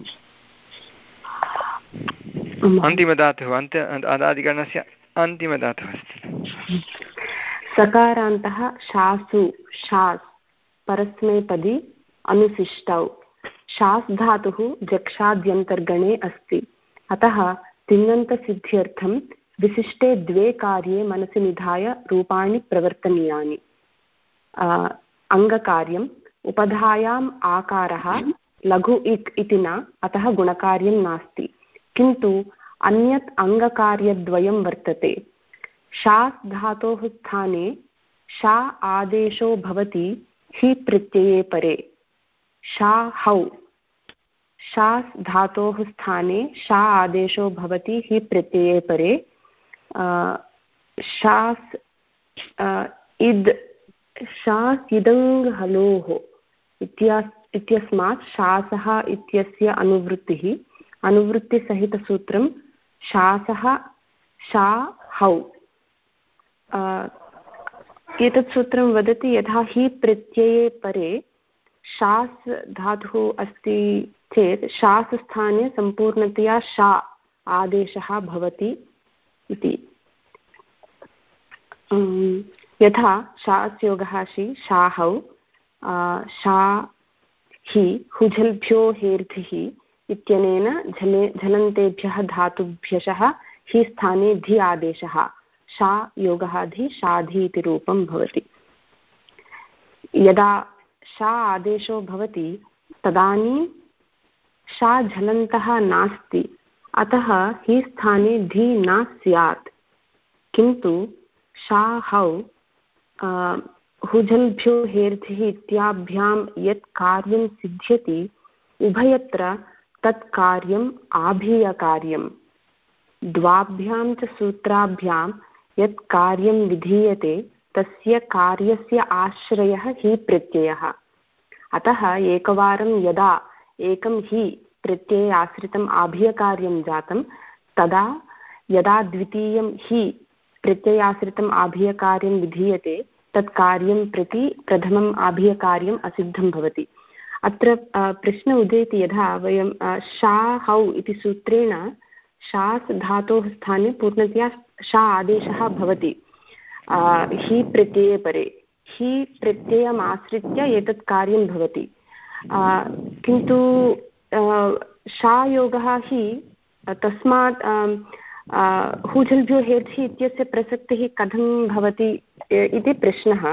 अन्तिमधातुः अन्त अदादिगणस्य अन्तिमधातुः अस्ति सकारान्तः शासु शास् परस्मैपदी अनुशिष्टौ शास् धातुः जक्षाद्यन्तर्गणे अस्ति अतः तिङन्तसिद्ध्यर्थं विशिष्टे द्वे कार्ये मनसि निधाय रूपाणि प्रवर्तनीयानि अङ्गकार्यम् उपधायाम् आकारः लघु इक् इति न अतः गुणकार्यं नास्ति किन्तु अन्यत् अङ्गकार्यद्वयं वर्तते शास् धातोः स्थाने शा आदेशो भवति हि प्रत्यये परे शा हौ शास् धातोः स्थाने शा आदेशो भवति हि प्रत्यये परे शास् इद् शास् इदङ् हलोः इत्यस्मात् शासः इत्यस्य अनुवृत्तिः अनुवृत्तिसहितसूत्रं शासः शा हौ एतत् सूत्रं वदति यथा हि प्रत्यये परे शास् धातुः अस्ति चेत् शास् स्थाने सम्पूर्णतया शा आदेशः भवति इति यथा शास् योगः शि शाहौ शा हि हुझल्भ्यो हेर्धिः इत्यनेन झले झलन्तेभ्यः धातुभ्यशः हि स्थाने धि आदेशः शा योगः धि शाधि इति रूपं भवति यदा शा आदेशो भवति तदानीं शा झलन्तः नास्ति अतः हि स्थाने धि न स्यात् किन्तु शा हौ हुझल्भ्यो हेर्धिः इत्याभ्यां यत् कार्यं सिद्ध्यति उभयत्र तत् कार्यम् आभीयकार्यं द्वाभ्यां च सूत्राभ्यां यत् कार्यं विधीयते तस्य कार्यस्य आश्रयः हि प्रत्ययः अतः एकवारं यदा एकं हि प्रत्यये आश्रितम् आभीयकार्यं जातं तदा यदा द्वितीयं हि प्रत्ययाश्रितम् आभीयकार्यं विधीयते तत् कार्यं प्रति प्रथमम् आभीयकार्यम् असिद्धं भवति। अत्र प्रश्न उदेति यथा वयं शा हौ इति सूत्रेण शास् धातोः स्थाने पूर्णतया शा आदेशः भवति हि प्रत्यये परे। हि प्रत्ययम् आश्रित्य एतत् कार्यं भवति, किन्तु शायोगः हि तस्मात् हूझल्भ्यो हेर्झि इत्यस्य प्रसक्तिः कथं भवति इति प्रश्नः।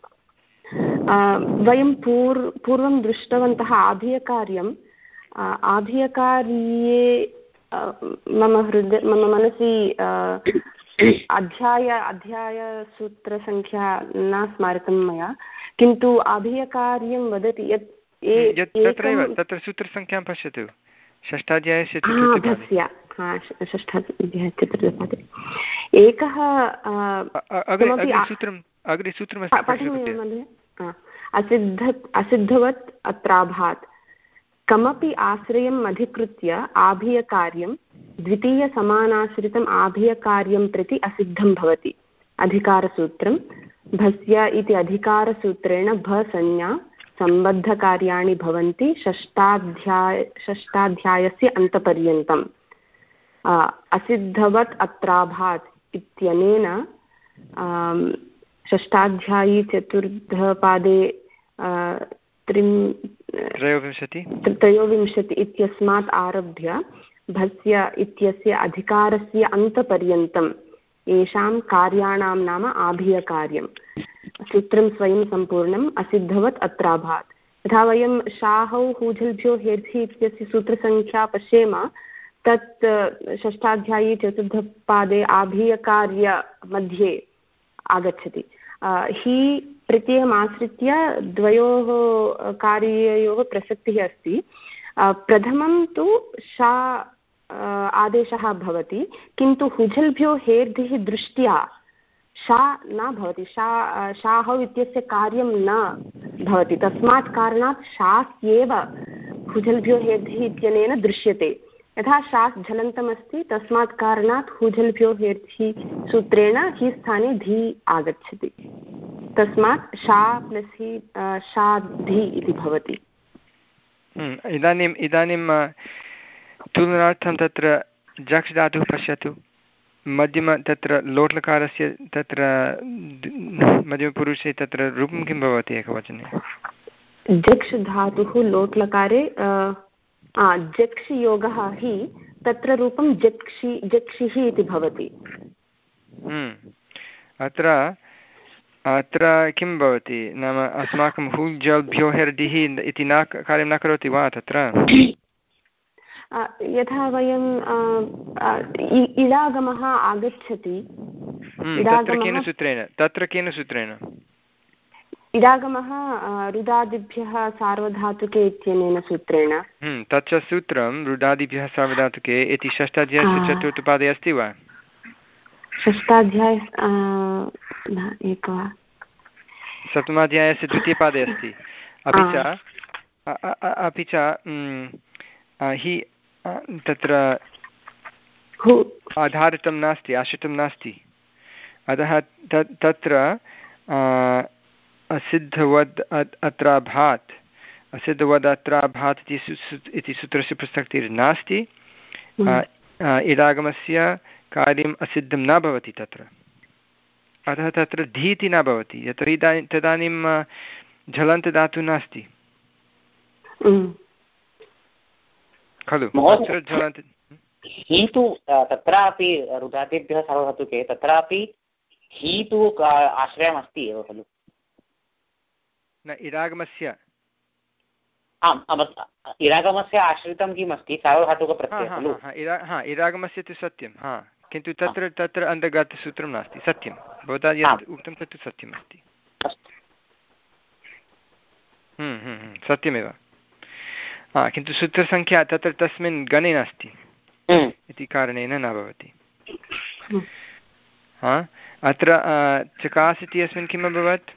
वयं पूर् पूर्वं दृष्टवन्तः आभीयकार्यम् आभीयकार्ये मम हृदय मम मनसि अध्याय अध्यायसूत्रसङ्ख्या न स्मारितं मया, किन्तु आभीयकार्यं वदति यत् तत्रैव तत्र सूत्रसङ्ख्यां पश्यतु, षष्ठाध्यायस्य षष्ठाध्यायस्य चतुर्थपादे एकः सूत्रम् अग्रे सूत्रमस्ति असिद्ध असिद्धवत् अत्राभात् कमपि आश्रयम् अधिकृत्य आभीयकार्यं द्वितीयसमानाश्रितम् आभीयकार्यं प्रति असिद्धं भवति। अधिकारसूत्रं भस्य इति अधिकारसूत्रेण भसंज्ञा सम्बद्धकार्याणि भवन्ति षष्ठाध्याय षष्ठाध्यायस्य अन्तपर्यन्तम्। असिद्धवत् अत्राभात् इत्यनेन षष्ठाध्यायी चतुर्थपादे त्रिं त्रयोविंशति त्रयोविंशति इत्यस्मात् आरभ्य भस्य इत्यस्य अधिकारस्य अन्तपर्यन्तम् येषां कार्याणां नाम आभीयकार्यं। सूत्रं स्वयं सम्पूर्णम् असिद्धवत् अत्राभात्। यथा वयं शाहौ हूझल्भ्यो हेर्झि इत्यस्य सूत्रसङ्ख्या पश्येम, तत् षष्ठाध्यायी चतुर्थपादे आभीयकार्य मध्ये आगच्छति। हि प्रत्ययम् आश्रित्य द्वयोः कार्ययोः प्रसक्तिः अस्ति। प्रथमं तु शा आदेशः भवति, किन्तु हुझल्भ्यो हेर्धिः दृष्ट्या शा न भवति, शा शाहौ इत्यस्य कार्यं न भवति। तस्मात् कारणात् शास्येव हुझल्भ्यो हेर्धिः इत्यनेन दृश्यते। यथा शास् झलन्तमस्ति, तस्मात् कारणात् हुझल्भ्यो हेर्झि सूत्रेण हि स्थाने धी आगच्छति। तस्मात् शा प्लस् हि शाधि इति भवति। इदानीम् इदानीं तुलनार्थं तत्र जक्ष् धातुः पश्यतु। मध्यम तत्र लोट्लकारस्य तत्र मध्यमपुरुषे तत्र रूपं किं भवति एकवचने? जक्ष् धातुः लोट्लकारे जक्ष् योगः हि तत्र रूपं जक्षि जक्षिः इति भवति। अत्र अत्र किं भवति नाम अस्माकं हुजल्भ्यो हेर्दिः इति न कार्यं न करोति वा तत्र? यथा वयं इडागमः आगच्छति, तत्र केन सूत्रेण तत्र केन सूत्रेण इडागमः रुदादिभ्यः सार्वधातुके इत्यनेन सूत्रेण। तच्च सूत्रं रुदादिभ्यः सार्वधातुके इति षष्ठाध्यायस्य चतुर्थपादे अस्ति वा? षष्ठाध्याय एकवा सप्तमाध्यायस्य द्वितीयपादे अस्ति। अपि च अपि च हि तत्र आधारितं नास्ति, आश्रितं नास्ति, अतः तत्र असिद्धवद् अत्राभात् असिद्धवद् अत्राभात् इति सूत्रस्य प्रसक्तिर्नास्ति। इडागमस्य कार्यम् असिद्धं न भवति तत्र, अतः तत्र धीति न भवति, यतोहि इदानीं तदानीं झलन्तदातुः नास्ति खलु। हि तु तत्रापि रुदादिभ्यः सार्वधातुके तत्रापि हि तु आश्रयमस्ति एव खलु। न इडागमस्य आम् इडागमस्य आश्रितं किम् अस्ति? सार्वधातुकप्रत्ययः खलु। हा इडागमस्य तु सत्यं, हा, किन्तु तत्र तत्र अन्तर्गतसूत्रं नास्ति। सत्यं भवता यत् उक्तं तत् सत्यम् अस्ति। सत्यमेव, हा, किन्तु सूत्रसङ्ख्या तत्र तस्मिन् गणे नास्ति इति कारणेन न भवति। हा, अत्र चकास् इति अस्मिन् किम् अभवत्?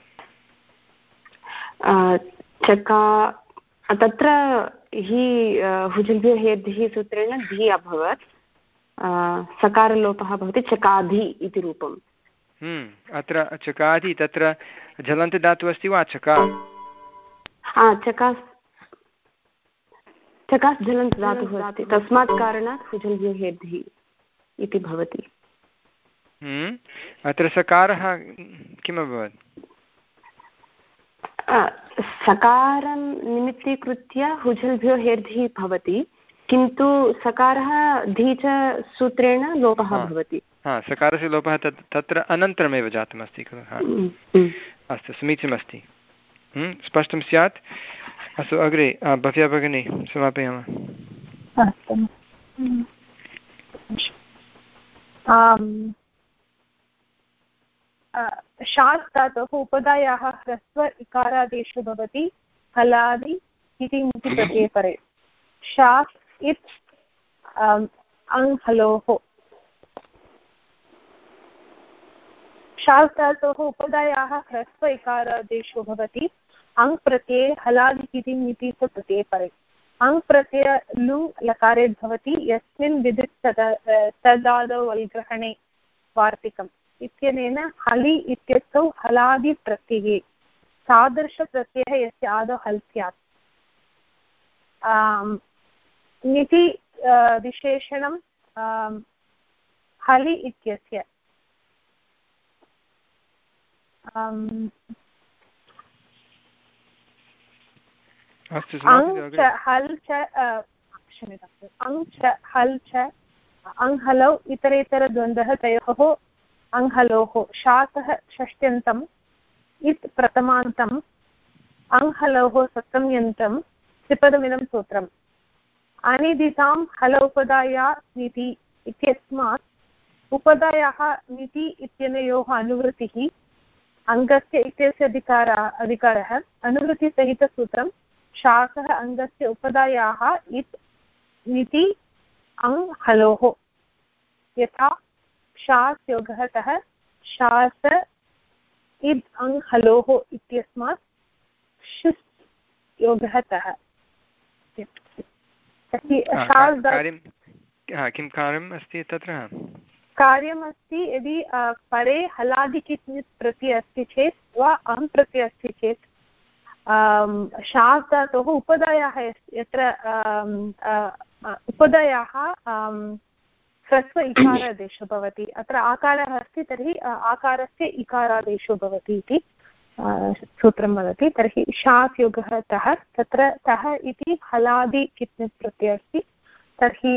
चका तत्र हि हुजल्भ्यो हेर्धिः सूत्रेण धी अभवत्, सकारलोपः भवति चकाधि इति रूपं। अत्र चकाति तत्र झलन्तधातुः अस्ति वा चका चकास् चकास् झलन्तधातुः अस्ति तस्मात् कारणात् हुजल्यो हेद्धिः इति भवति। अत्र सकारः किम् अभवत्? सकारं निमित्तीकृत्य हुजल्भ्यो हेर्धिः भवति किन्तु सकारः धी च सूत्रेण लोपः भवति। हा सकारस्य लोपः तत् तत्र अनन्तरमेव जातमस्ति खलु। अस्तु समीचीनमस्ति स्पष्टं स्यात्। अस्तु अग्रे भव्या भगिनी समापयामः। शास् धातोः उपधायाः ह्रस्व इकारादेशो भवति हलादि इति मुति प्रत्यये परे। शास् इत् अङ् हलोः। शास् धातोः उपधायाः ह्रस्व इकारादेशो भवति अङ् प्रत्यये हलादि इति मुति प्रत्यये परे। अङ् प्रत्यय लुङ् लकारे भवति यस्मिन् विदित् तदादौ वल्ग्रहणे वार्तिकम् इत्यनेन हलि इत्यर्थौ हलादिप्रत्यये तादृशप्रत्ययः यस्य आदौ हल् स्यात्। निति विशेषणं हलि इत्यस्य अङ् च हल् च क्षम्यताम् अङ् च हल् च अङ् हलौ इतरेतरद्वन्द्वः तयोः अङ्हलोः शासः षष्ट्यन्तम् इत् प्रथमान्तम् अङ्हलोः सप्तम्यन्तं त्रिपदमिदं सूत्रम्। अनिदितां हलौपदाया नीति इत्यस्मात् उपदायाः नीति इत्यनयोः अनुवृत्तिः अङ्गस्य इत्यस्य अधिकारः अधिकारः अनुवृत्तिसहितसूत्रं शासः अङ्गस्य उपदायाः इत् नीति अङ् हलोः यथा शास् योगः तः शास इद् अङ् हलोः इत्यस्मात् शुस् योगः तः। किं कार्यम् अस्ति तत्र? कार्यमस्ति यदि परे हलादिकित् प्रत्ययः अस्ति चेत् वा अङ् प्रत्ययः अस्ति चेत् शास् धातोः उपदायाः यत्र उपदायाः ह्रस्व इकारादेशो भवति। अत्र आकारः अस्ति तर्हि आकारस्य इकारादेशो भवति इति सूत्रं वदति। तर्हि शास् योगः तः तत्र तः इति हलादि कित् प्रत्ययः अस्ति तर्हि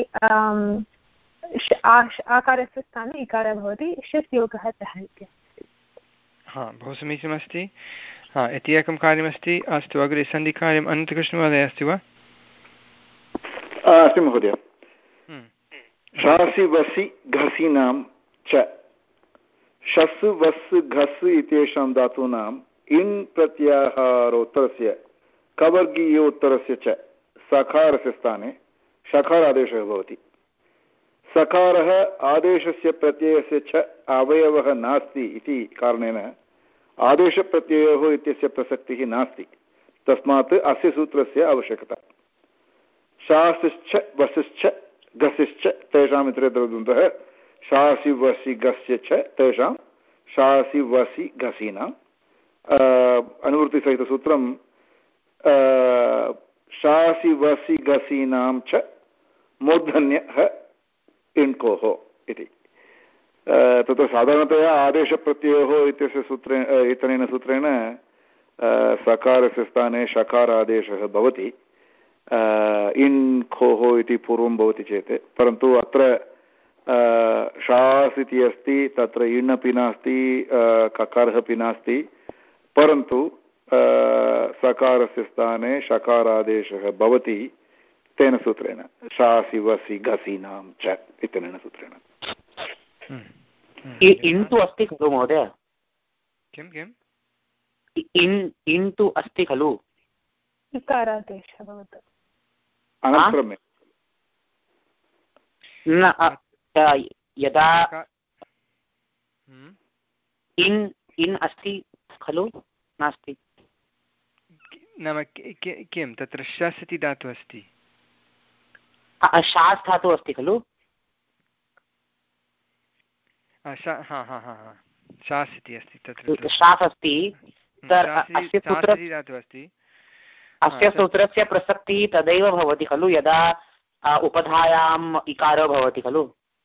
आकारस्य स्थाने इकारः भवति शस् योगः तः इति। हा बहु समीचीनमस्ति। हा इति एकं कार्यमस्ति। अस्तु अग्रे सन्धिकार्यम् अनन्तकृष्णमहोदय अस्ति वा? अस्ति महोदय। शासि वसि घसीनां च शस् वस् घस् इत्येषां धातूनाम् इन् प्रत्याहारोत्तरस्य कवर्गीयोत्तरस्य च सकारस्य स्थाने शकारादेशः भवति। सकारः आदेशस्य प्रत्ययस्य च अवयवः नास्ति इति कारणेन आदेशप्रत्ययोः इत्यस्य प्रसक्तिः नास्ति। तस्मात् अस्य सूत्रस्य आवश्यकता। शासिश्च वसिश्च घसिश्च तेषाम् इतरेतरद्वन्द्वः शासि वसि घस्य च तेषां शासि वसि घसीनाम् अनुवृत्तिसहितसूत्रं शासि वसि घसीनां च मूर्धन्यः इण्कोः इति। तत्र साधारणतया आदेशप्रत्ययोः इत्यस्य सूत्रेण इत्यनेन सूत्रेण सकारस्य स्थाने शकारादेशः भवति इन् खोः इति पूर्वं भवति चेत्, परन्तु अत्र शास् इति अस्ति तत्र इण् अपि नास्ति ककारः अपि नास्ति, परन्तु सकारस्य स्थाने शकारादेशः भवति तेन सूत्रेण शासि वसि घसीनां च इत्यनेन सूत्रेण। इन् तु अस्ति खलु महोदय? किं किम् इन् इन् तु अस्ति खलु? इकारादेशः भवति अनन्तरं न यदा इन् इन् अस्ति खलु नास्ति? नाम किं तत्र शस् इति धातुः अस्ति? शास् धातुः अस्ति खलु? हा हा हा शास् इति अस्ति तत्र शास् अस्ति अस्य सूत्र धातुः अस्ति अस्य सूत्रस्य प्रसक्तिः तदैव भवति खलु यदा उपधायाम् इकारो भवति खलु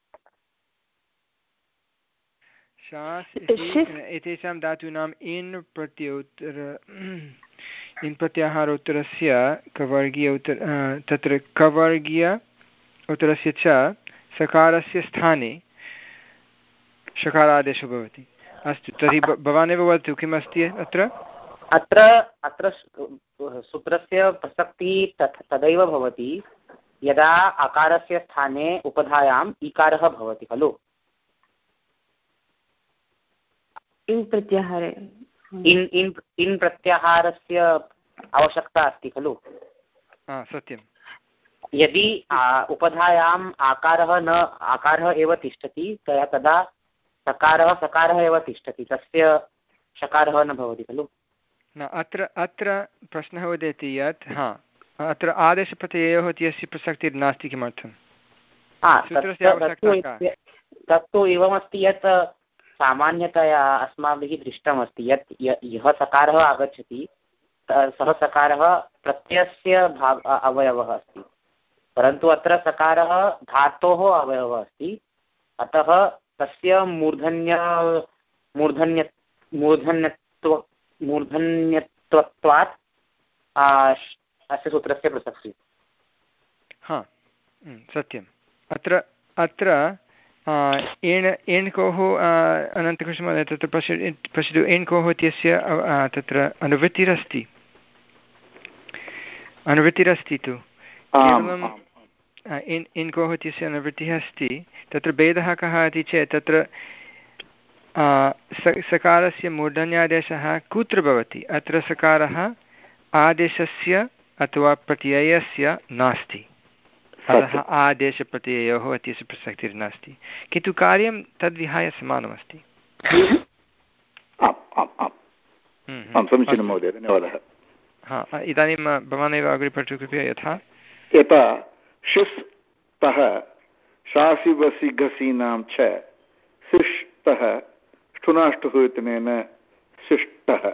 शास् एतेषां धातूनाम् इन् प्रत्योत्तर इन् प्रत्याहारोत्तरस्य कवर्गीय उत्तर तत्र कवर्गीय उत्तरस्य च सकारस्य स्थाने शकारादेशो भवति। अस्तु तर्हि भवानेव वदतु किम् अस्ति अत्र अत्र अत्र सूत्रस्य प्रसक्तिः तदैव भवति यदा अकारस्य स्थाने उपधायाम् इकारः भवति खलु इन् प्रत्याहारे इन् इन् इन् प्रत्याहारस्य आवश्यकता अस्ति खलु सत्यं यदि उपधायाम् आकारः न आकारः एव तिष्ठति तदा सकारः सकारः एव तिष्ठति तस्य शकारः न भवति खलु न अत्र अत्र प्रश्नः उदेति यत् हा अत्र आदेशप्रत्ययोः इत्यस्य प्रसक्तिर्नास्ति किमर्थं तत्तु एवमस्ति यत् सामान्यतया अस्माभिः दृष्टमस्ति यत् यः सकारः आगच्छति सः सकारः प्रत्ययस्य भाग अवयवः अस्ति परन्तु अत्र सकारः धातोः अवयवः अस्ति अतः तस्य मूर्धन्य मूर्धन्य मूर्धन्यत्व मूर्धन्यत्वात् अस्य सूत्रस्य प्रसक्तिः हा सत्यम् अत्र अत्र एण् एण्कोः अनन्तकृष्णमहोदय तत्र पश्य पश्यतु एण्कोः इत्यस्य तत्र अनुवृत्तिरस्ति अनुवृत्तिरस्ति तु केवलं इन् इन्कोः इत्यस्य अनुवृत्तिः अस्ति तत्र भेदः कः इति चेत् तत्र सकारस्य मूर्धन्यादेशः कुत्र भवति अत्र सकारः आदेशस्य अथवा प्रत्ययस्य नास्ति अतः आदेशप्रत्ययोः इत्यस्य प्रसक्तिर्नास्ति किन्तु कार्यं तद्विहाय समानमस्ति। समीचीनं महोदय धन्यवादः। हा इदानीं भवानेव अग्रे पठतु कृपया यथा यथा शिस्तः शासिवसिघसीनां च शिष्टः ष्ठुनाष्टुः इत्यनेन शिष्टः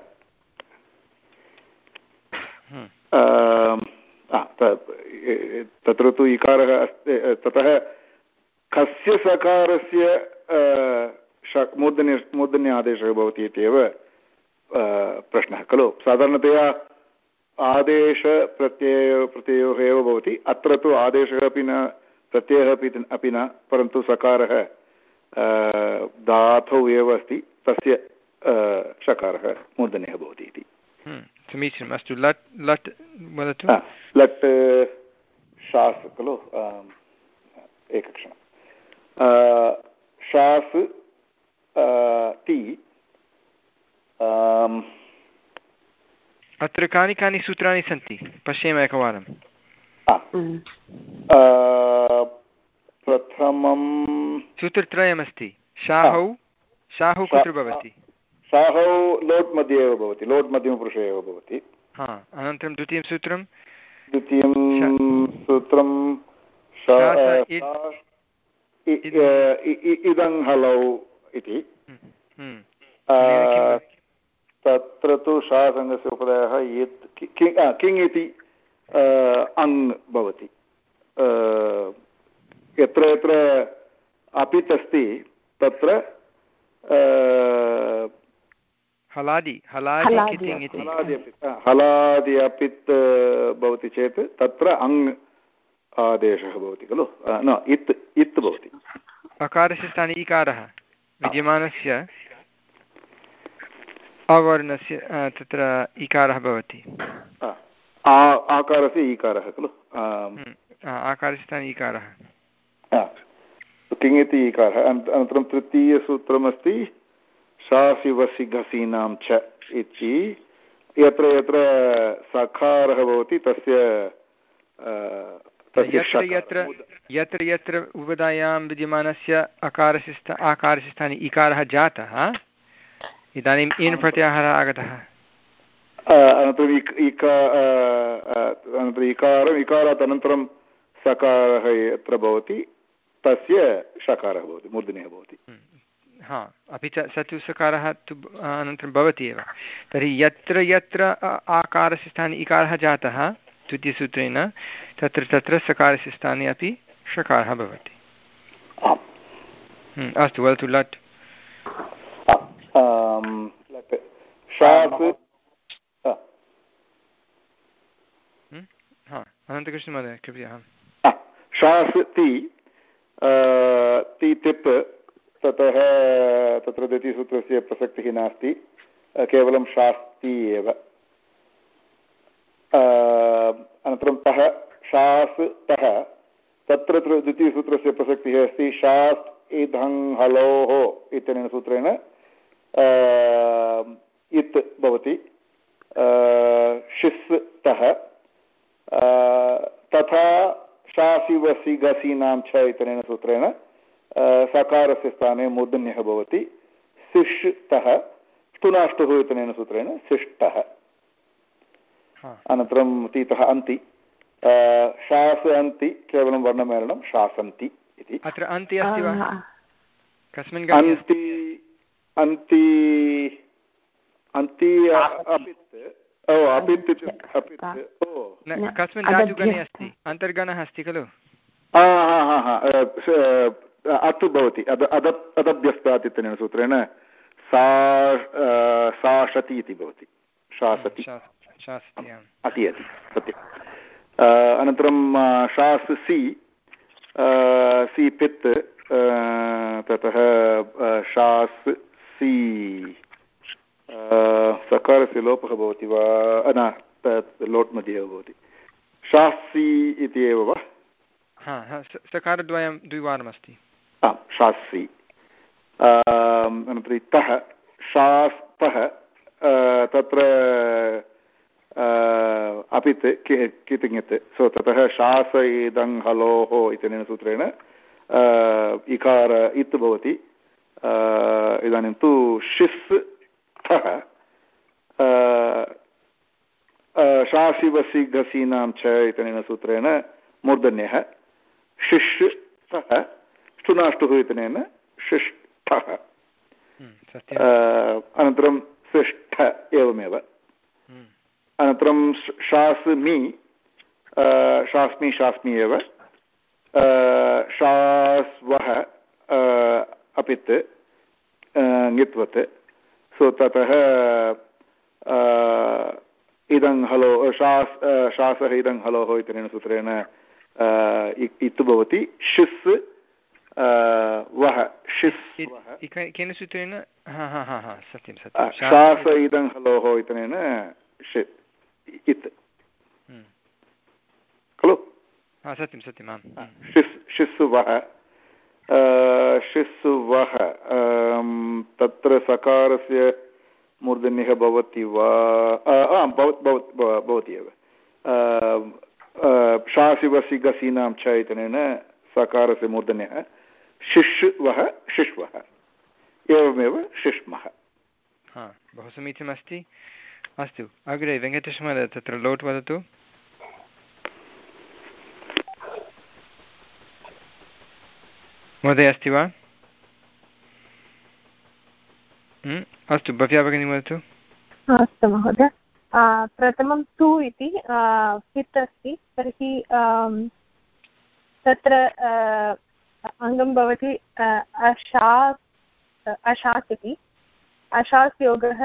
तत्र तु इकारः अस्ति ततः कस्य सकारस्य मूर्धन्य मूर्धन्य आदेशः भवति इत्येव प्रश्नः खलु साधारणतया आदेशप्रत्ययो प्रत्ययोः एव भवति अत्र तु आदेशः अपि न प्रत्ययः अपि अपि न परन्तु सकारः धातौ एव अस्ति तस्य शकारः मूर्धन्यः भवति इति समीचीनम् अस्तु लट् लट् वदतु लट् शास् खलु एकक्षणं शास् ति अत्र कानि कानि सूत्राणि सन्ति पश्येम एकवारं प्रथमं सूत्रत्रयमस्ति शाहौ शाहौ कुत्र भवति शाहौ लोट् मध्ये एव भवति लोट् मध्यमपुरुषे एव भवति हा अनन्तरं द्वितीयं सूत्रं द्वितीयं सूत्रं इदं हलौ इति तत्र तु शासङ्गस्य उपदयः यत् किङ् इति अङ् भवति यत्र यत्र अपित् अस्ति तत्र हलादि हलादि हलादि अपित् भवति चेत् तत्र अङ् आदेशः भवति खलु न इत् इत् भवति अकारस्य स्थाने इकारः विद्यमानस्य अवर्णस्य तत्र इकारः भवति आकारस्य ईकारः खलु आकारस्य स्थाने इकारः किङ् इति ईकारः अनन्तरं तृतीयसूत्रमस्ति शासिवसिघसीनां च इति यत्र यत्र सकारः भवति तस्य यत्र यत्र यत्र यत्र उपधायां विद्यमानस्य अकारस्य स्था आकारस्य स्थाने इकारः जातः इदानीम् इन् प्रत्याहारः आगतः अनन्तरम् इका अनन्तरम् इकारम् इकारात् अनन्तरं सकारः यत्र भवति तस्य शकारः भवति मूर्धन्यः भवति हा अपि च स तु सकारः तु अनन्तरं भवति एव। तर्हि यत्र यत्र आकारस्य स्थाने इकारः जातः द्वितीयसूत्रेण तत्र तत्र सकारस्य स्थाने अपि षकारः भवति। अस्तु वदतु लट्। अनन्तकृष्णमहोदय कृपया। शास् ति ति तिप् ततः तत्र द्वितीयसूत्रस्य प्रसक्तिः नास्ति, केवलं शास्ति एव। अनन्तरं तः शास् तः तत्र द्वितीयसूत्रस्य प्रसक्तिः अस्ति शास् इदं हलोः इत्यनेन सूत्रेण इत् भवति शिस् तः तथा शासि वसि गसीनां च इत्यनेन सूत्रेण सकारस्य स्थाने मूर्धन्यः भवति सिष् तः ष्टुनाष्टुः इत्यनेन सूत्रेण सिष्टः। अनन्तरं तीतः अन्ति शास् अन्ति केवलं वर्णमेलनं शासन्ति इति। अत्र अन्ति अस्ति वा? कस्मिन् अन्ति अन्ति अन्ति अपित् ओ अपित् अपित् ओ कस्मिन् धातुगणे अस्ति? अन्तर्गणः अस्ति खलु? अत् भवति अदभ्यस्तात् इत्यनेन सूत्रेण सा साशति इति भवति शासति अति अति सत्यम्। अनन्तरं शास् सि सि पित् ततः शास् सि सकारस्य लोपः भवति वा न तत् लोट् मध्ये एव भवति शास्सि इति एव वा? सकारद्वयं द्विवारमस्ति शास्सि। अनन्तरं तः शास्तः तत्र अपित् कितिङत् सो ततः शास इदं हलोः इत्यनेन सूत्रेण इकार इत् भवति। इदानीं तु शिस् थः शासि वसि घसीनां च इत्यनेन सूत्रेण मूर्धन्यः शिष् तः ष्टुनाष्टुः इत्यनेन शिष्टः। अनन्तरं शिष्ठ एवमेव। अनन्तरं शास्मि शास्मि शास्मि एव शास्वः अपित् ङित्वत् सो ततः इदं हलो शास् शासः इदं हलोः इत्यनेन सूत्रेण इत् भवति शिस् वः शिस् केन सूत्रेण सत्यं सत्यं शास इदं हलोः इत्यनेन इत् खलु? सत्यं सत्यम् आम्। शिस् शिशुवः शिशुवः तत्र सकारस्य मूर्धन्यः भवति वा? भवति एव। शासिवसि गसीनां च इत्यनेन सकारस्य मूर्धन्यः शिष्वः शिष्वः एवमेव शिष्मः। बहु समीचीनमस्ति। अस्तु अग्रे वेङ्कटेशमहोदय तत्र लोट् वदतु। महोदय अस्ति वा? अस्तु भव्या भगिनी वदतु। अस्तु महोदय। प्रथमं तु इति पित् अस्ति तर्हि तत्र अङ्गं भवति अशास् अशास् इति अशास् योगः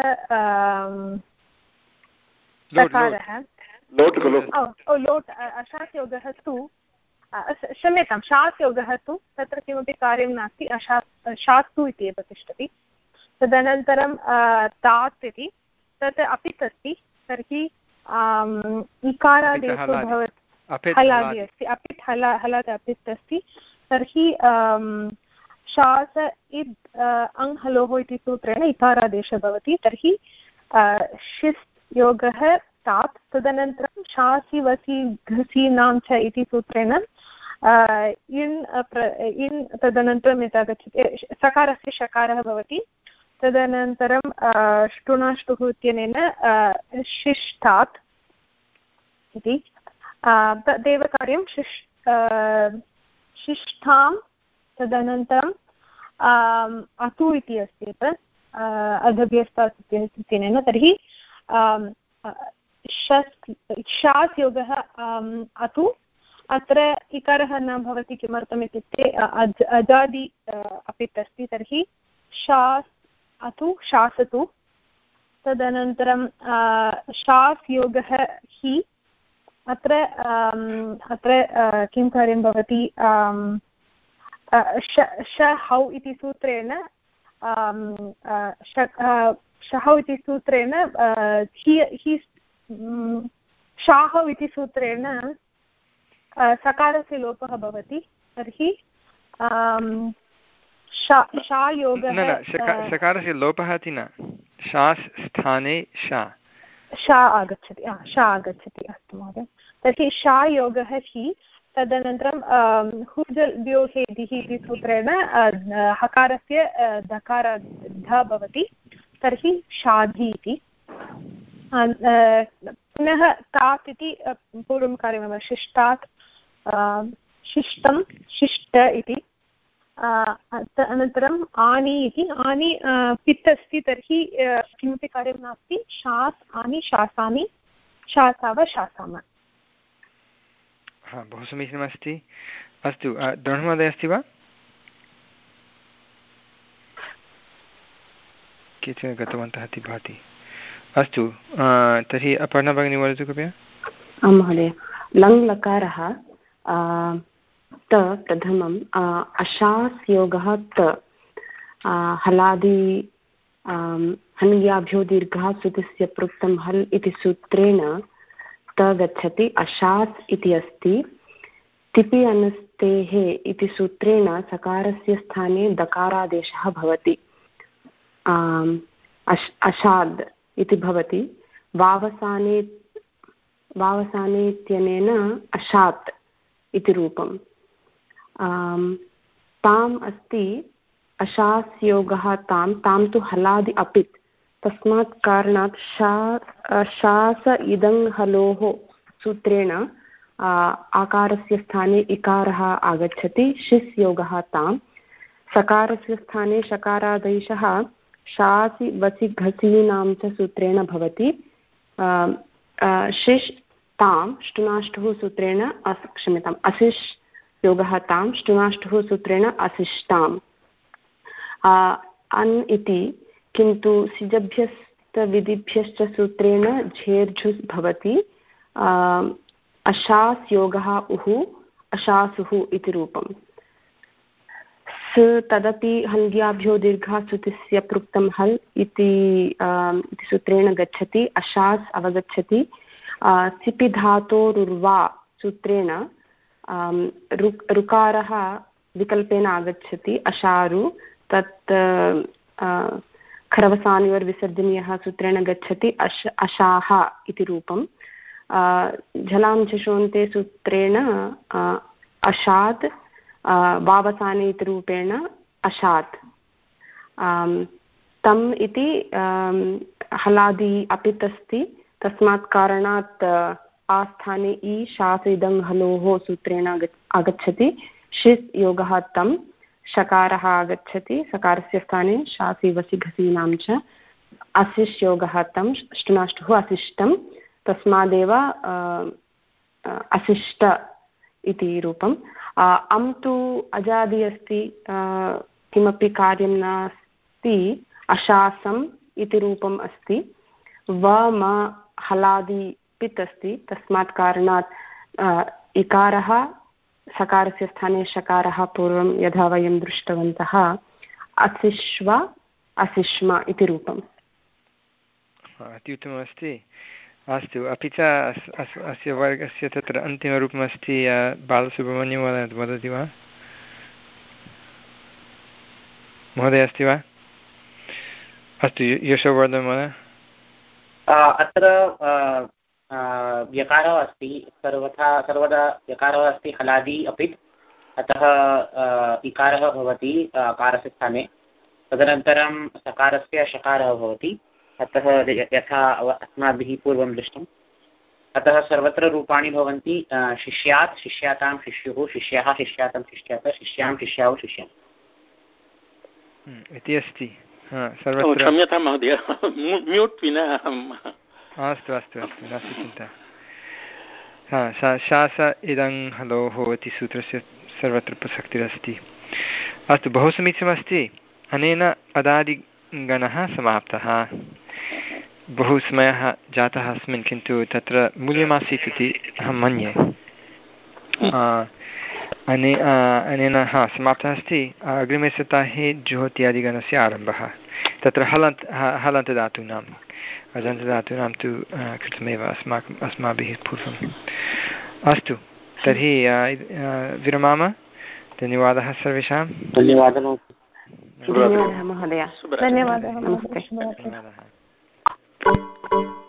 सकारः लोट् अशास् योगः तु क्षम्यतां शास् योगः तु तत्र किमपि कार्यं नास्ति अशास् शास्तु इति एव तिष्ठति। तदनन्तरं तात् इति तत् अपित् अस्ति तर्हि इकारादेशो भवति हलादि अस्ति अपित् हला हलात् अपित् अस्ति तर्हि शास इद् अङ् हलोः इति सूत्रेण इकारादेशः भवति तर्हि शिस् योगः तात् तदनन्तरं शासि वसि घसीनां च इति सूत्रेण इन् इन् तदनन्तरं यत् आगच्छति सकारस्य शकारः भवति तदनन्तरं ष्टुनाष्टुः इत्यनेन शिष्टात् इति तदेव कार्यं शिष् शिष्ठां तदनन्तरं अतु इति अस्ति तत् अधभ्यस्तात् इत्यनेन, तर्हि शास् योगः अतु, अत्र इकारः न भवति। किमर्थम् इत्युक्ते अज् अजादि अपित् अस्ति, तर्हि शास् अतु शासतु। तदनन्तरं शास् योगः हि, अत्र अत्र किं कार्यं भवति, श हौ इति सूत्रेण शहौ इति सूत्रेण हि शाहौ इति सूत्रेण सकारस्य लोपः भवति। तर्हि शायोगः, सकारस्य लोपः इति न, शास् स्थाने शा शा आगच्छति, शा आगच्छति। अस्तु महोदय, तर्हि शायोगः हि। तदनन्तरं हुजल्योहेदिः इति सूत्रेण हकारस्य दकार ध भवति, तर्हि शाधि इति। पुनः तात् इति पूर्वं कार्यमेव, शिष्टात् शिष्टं शिष्ट इति। अनन्तरम् आनि इति, आनि पित् अस्ति, तर्हि किमपि कार्यं नास्ति, शास् आनि शासामि शासाव शासाम। हा, बहु समीचीनमस्ति। अस्तु, द्रोणमहोदय अस्ति वा? केचन गतवन्तः इति भाति। अस्तु, तर्हि अपर्णा भगिनी वदतु कृपया। आं महोदय, लङ् लकारः त प्रथमम् अशास् योगः त हलादि हन्याभ्यो दीर्घः सुतस्य पृक्तं हल् इति सूत्रेण त गच्छति। अशास् इति अस्ति। तिपि अनस्तेः इति सूत्रेण सकारस्य स्थाने दकारादेशः भवति, अशाद् इति भवति। वावसाने वावसाने इत्यनेन अशात् इति रूपम्। ताम् अस्ति अशास् योगः तां, तां तु हलादि अपित्, तस्मात् कारणात् शा शास इदं हलोः सूत्रेण आकारस्य स्थाने इकारः आगच्छति। शिस् योगः तां, सकारस्य स्थाने शकारादेशः शासि वसि घसीनां च सूत्रेण भवति। शिश् तां ष्टुनाष्टुः सूत्रेण अस् क्षम्यताम् अशिश् योगः तां, ष्टुनाष्टुः सूत्रेण अशिष्टाम्। अन् इति, किन्तु सिजभ्यस्तविधिभ्यश्च सूत्रेण झेर्झुस् भवति। अशास् योगः उः अशासुः इति रूपम्। स तदपि हल्ग्याभ्यो दीर्घः सुतिस्य पृक्तं हल् इति सूत्रेण गच्छति, अशास् अवगच्छति। सिपि धातोरुर्वा सूत्रेण ऋक् ऋकारः विकल्पेन आगच्छति, अशारु, तत् खरवसानयोर्विसर्जनीयः सूत्रेण गच्छति, अश अशाः इति रूपम्। झलां झषोन्ते सूत्रेण अशात्, वावसाने इति रूपेण अशात्। तम् इति हलादि अपित् अस्ति, तस्मात् कारणात् आस्थाने इ शास इदं हलोः सूत्रेण आगच्छति। शिस् योगः तं, शकारः आगच्छति, सकारस्य स्थाने शासि वसि घसीनां च। अशिष् योगः तं, ष्टुनाष्टुः अशिष्टं, तस्मादेव अशिष्ट इति रूपम्। अं तु अजादि अस्ति, किमपि कार्यं नास्ति, अशासम् इति रूपम् अस्ति। व म हलादि पित् अस्ति, तस्मात् कारणात् इकारः, सकारस्य स्थाने शकारः, पूर्वं यथा वयं दृष्टवन्तः, असिष्व असिष्म इति रूपम्। अत्युत्तममस्ति। अस्तु, अपि च अस्य वर्गस्य तत्र अन्तिमरूपमस्ति, बालसुब्रह्मण्यं वद वदति वा? महोदय अस्ति वा? अस्तु, यशोवर्धन महोदय। अत्र यकारः अस्ति, सर्वथा सर्वदा यकारः अस्ति हलादि अपित्, अतः इकारः भवति अकारस्य स्थाने। तदनन्तरं सकारस्य शकारः भवति, अतः यथा अस्माभिः पूर्वं दृष्टम्। अतः सर्वत्र रूपाणि भवन्ति, शिष्यात् शिष्यातां शिष्युः, शिष्याः शिष्यातं शिष्यात, शिष्यां शिष्याौ शिष्याम्। इति अस्ति सर्वत्र। क्षम्यतां महोदय, म्यूट् विना अहम्। अस्तु अस्तु अस्तु, नास्ति चिन्ता। हा सा शास इदं हलोः इति सूत्रस्य सर्वत्र प्रसक्तिरस्ति। अस्तु, बहु समीचीनमस्ति। अनेन अदादिगणः समाप्तः। बहु समयः जातः अस्मिन्, किन्तु तत्र मूल्यमासीत् इति अहं मन्ये। अने अनेन हा समाप्तः अस्ति। अग्रिमे सप्ताहे ज्योत्यादिगणस्य आरम्भः। तत्र हलन्त हलन्तदातूनाम् अजन्तदातूनां तु कृतमेव अस्माकम् अस्माभिः पूर्वम्। अस्तु, तर्हि विरमाम। धन्यवादः सर्वेषां। धन्यवादः महोदय। धन्यवादः। नमस्ते। धन्यवादः।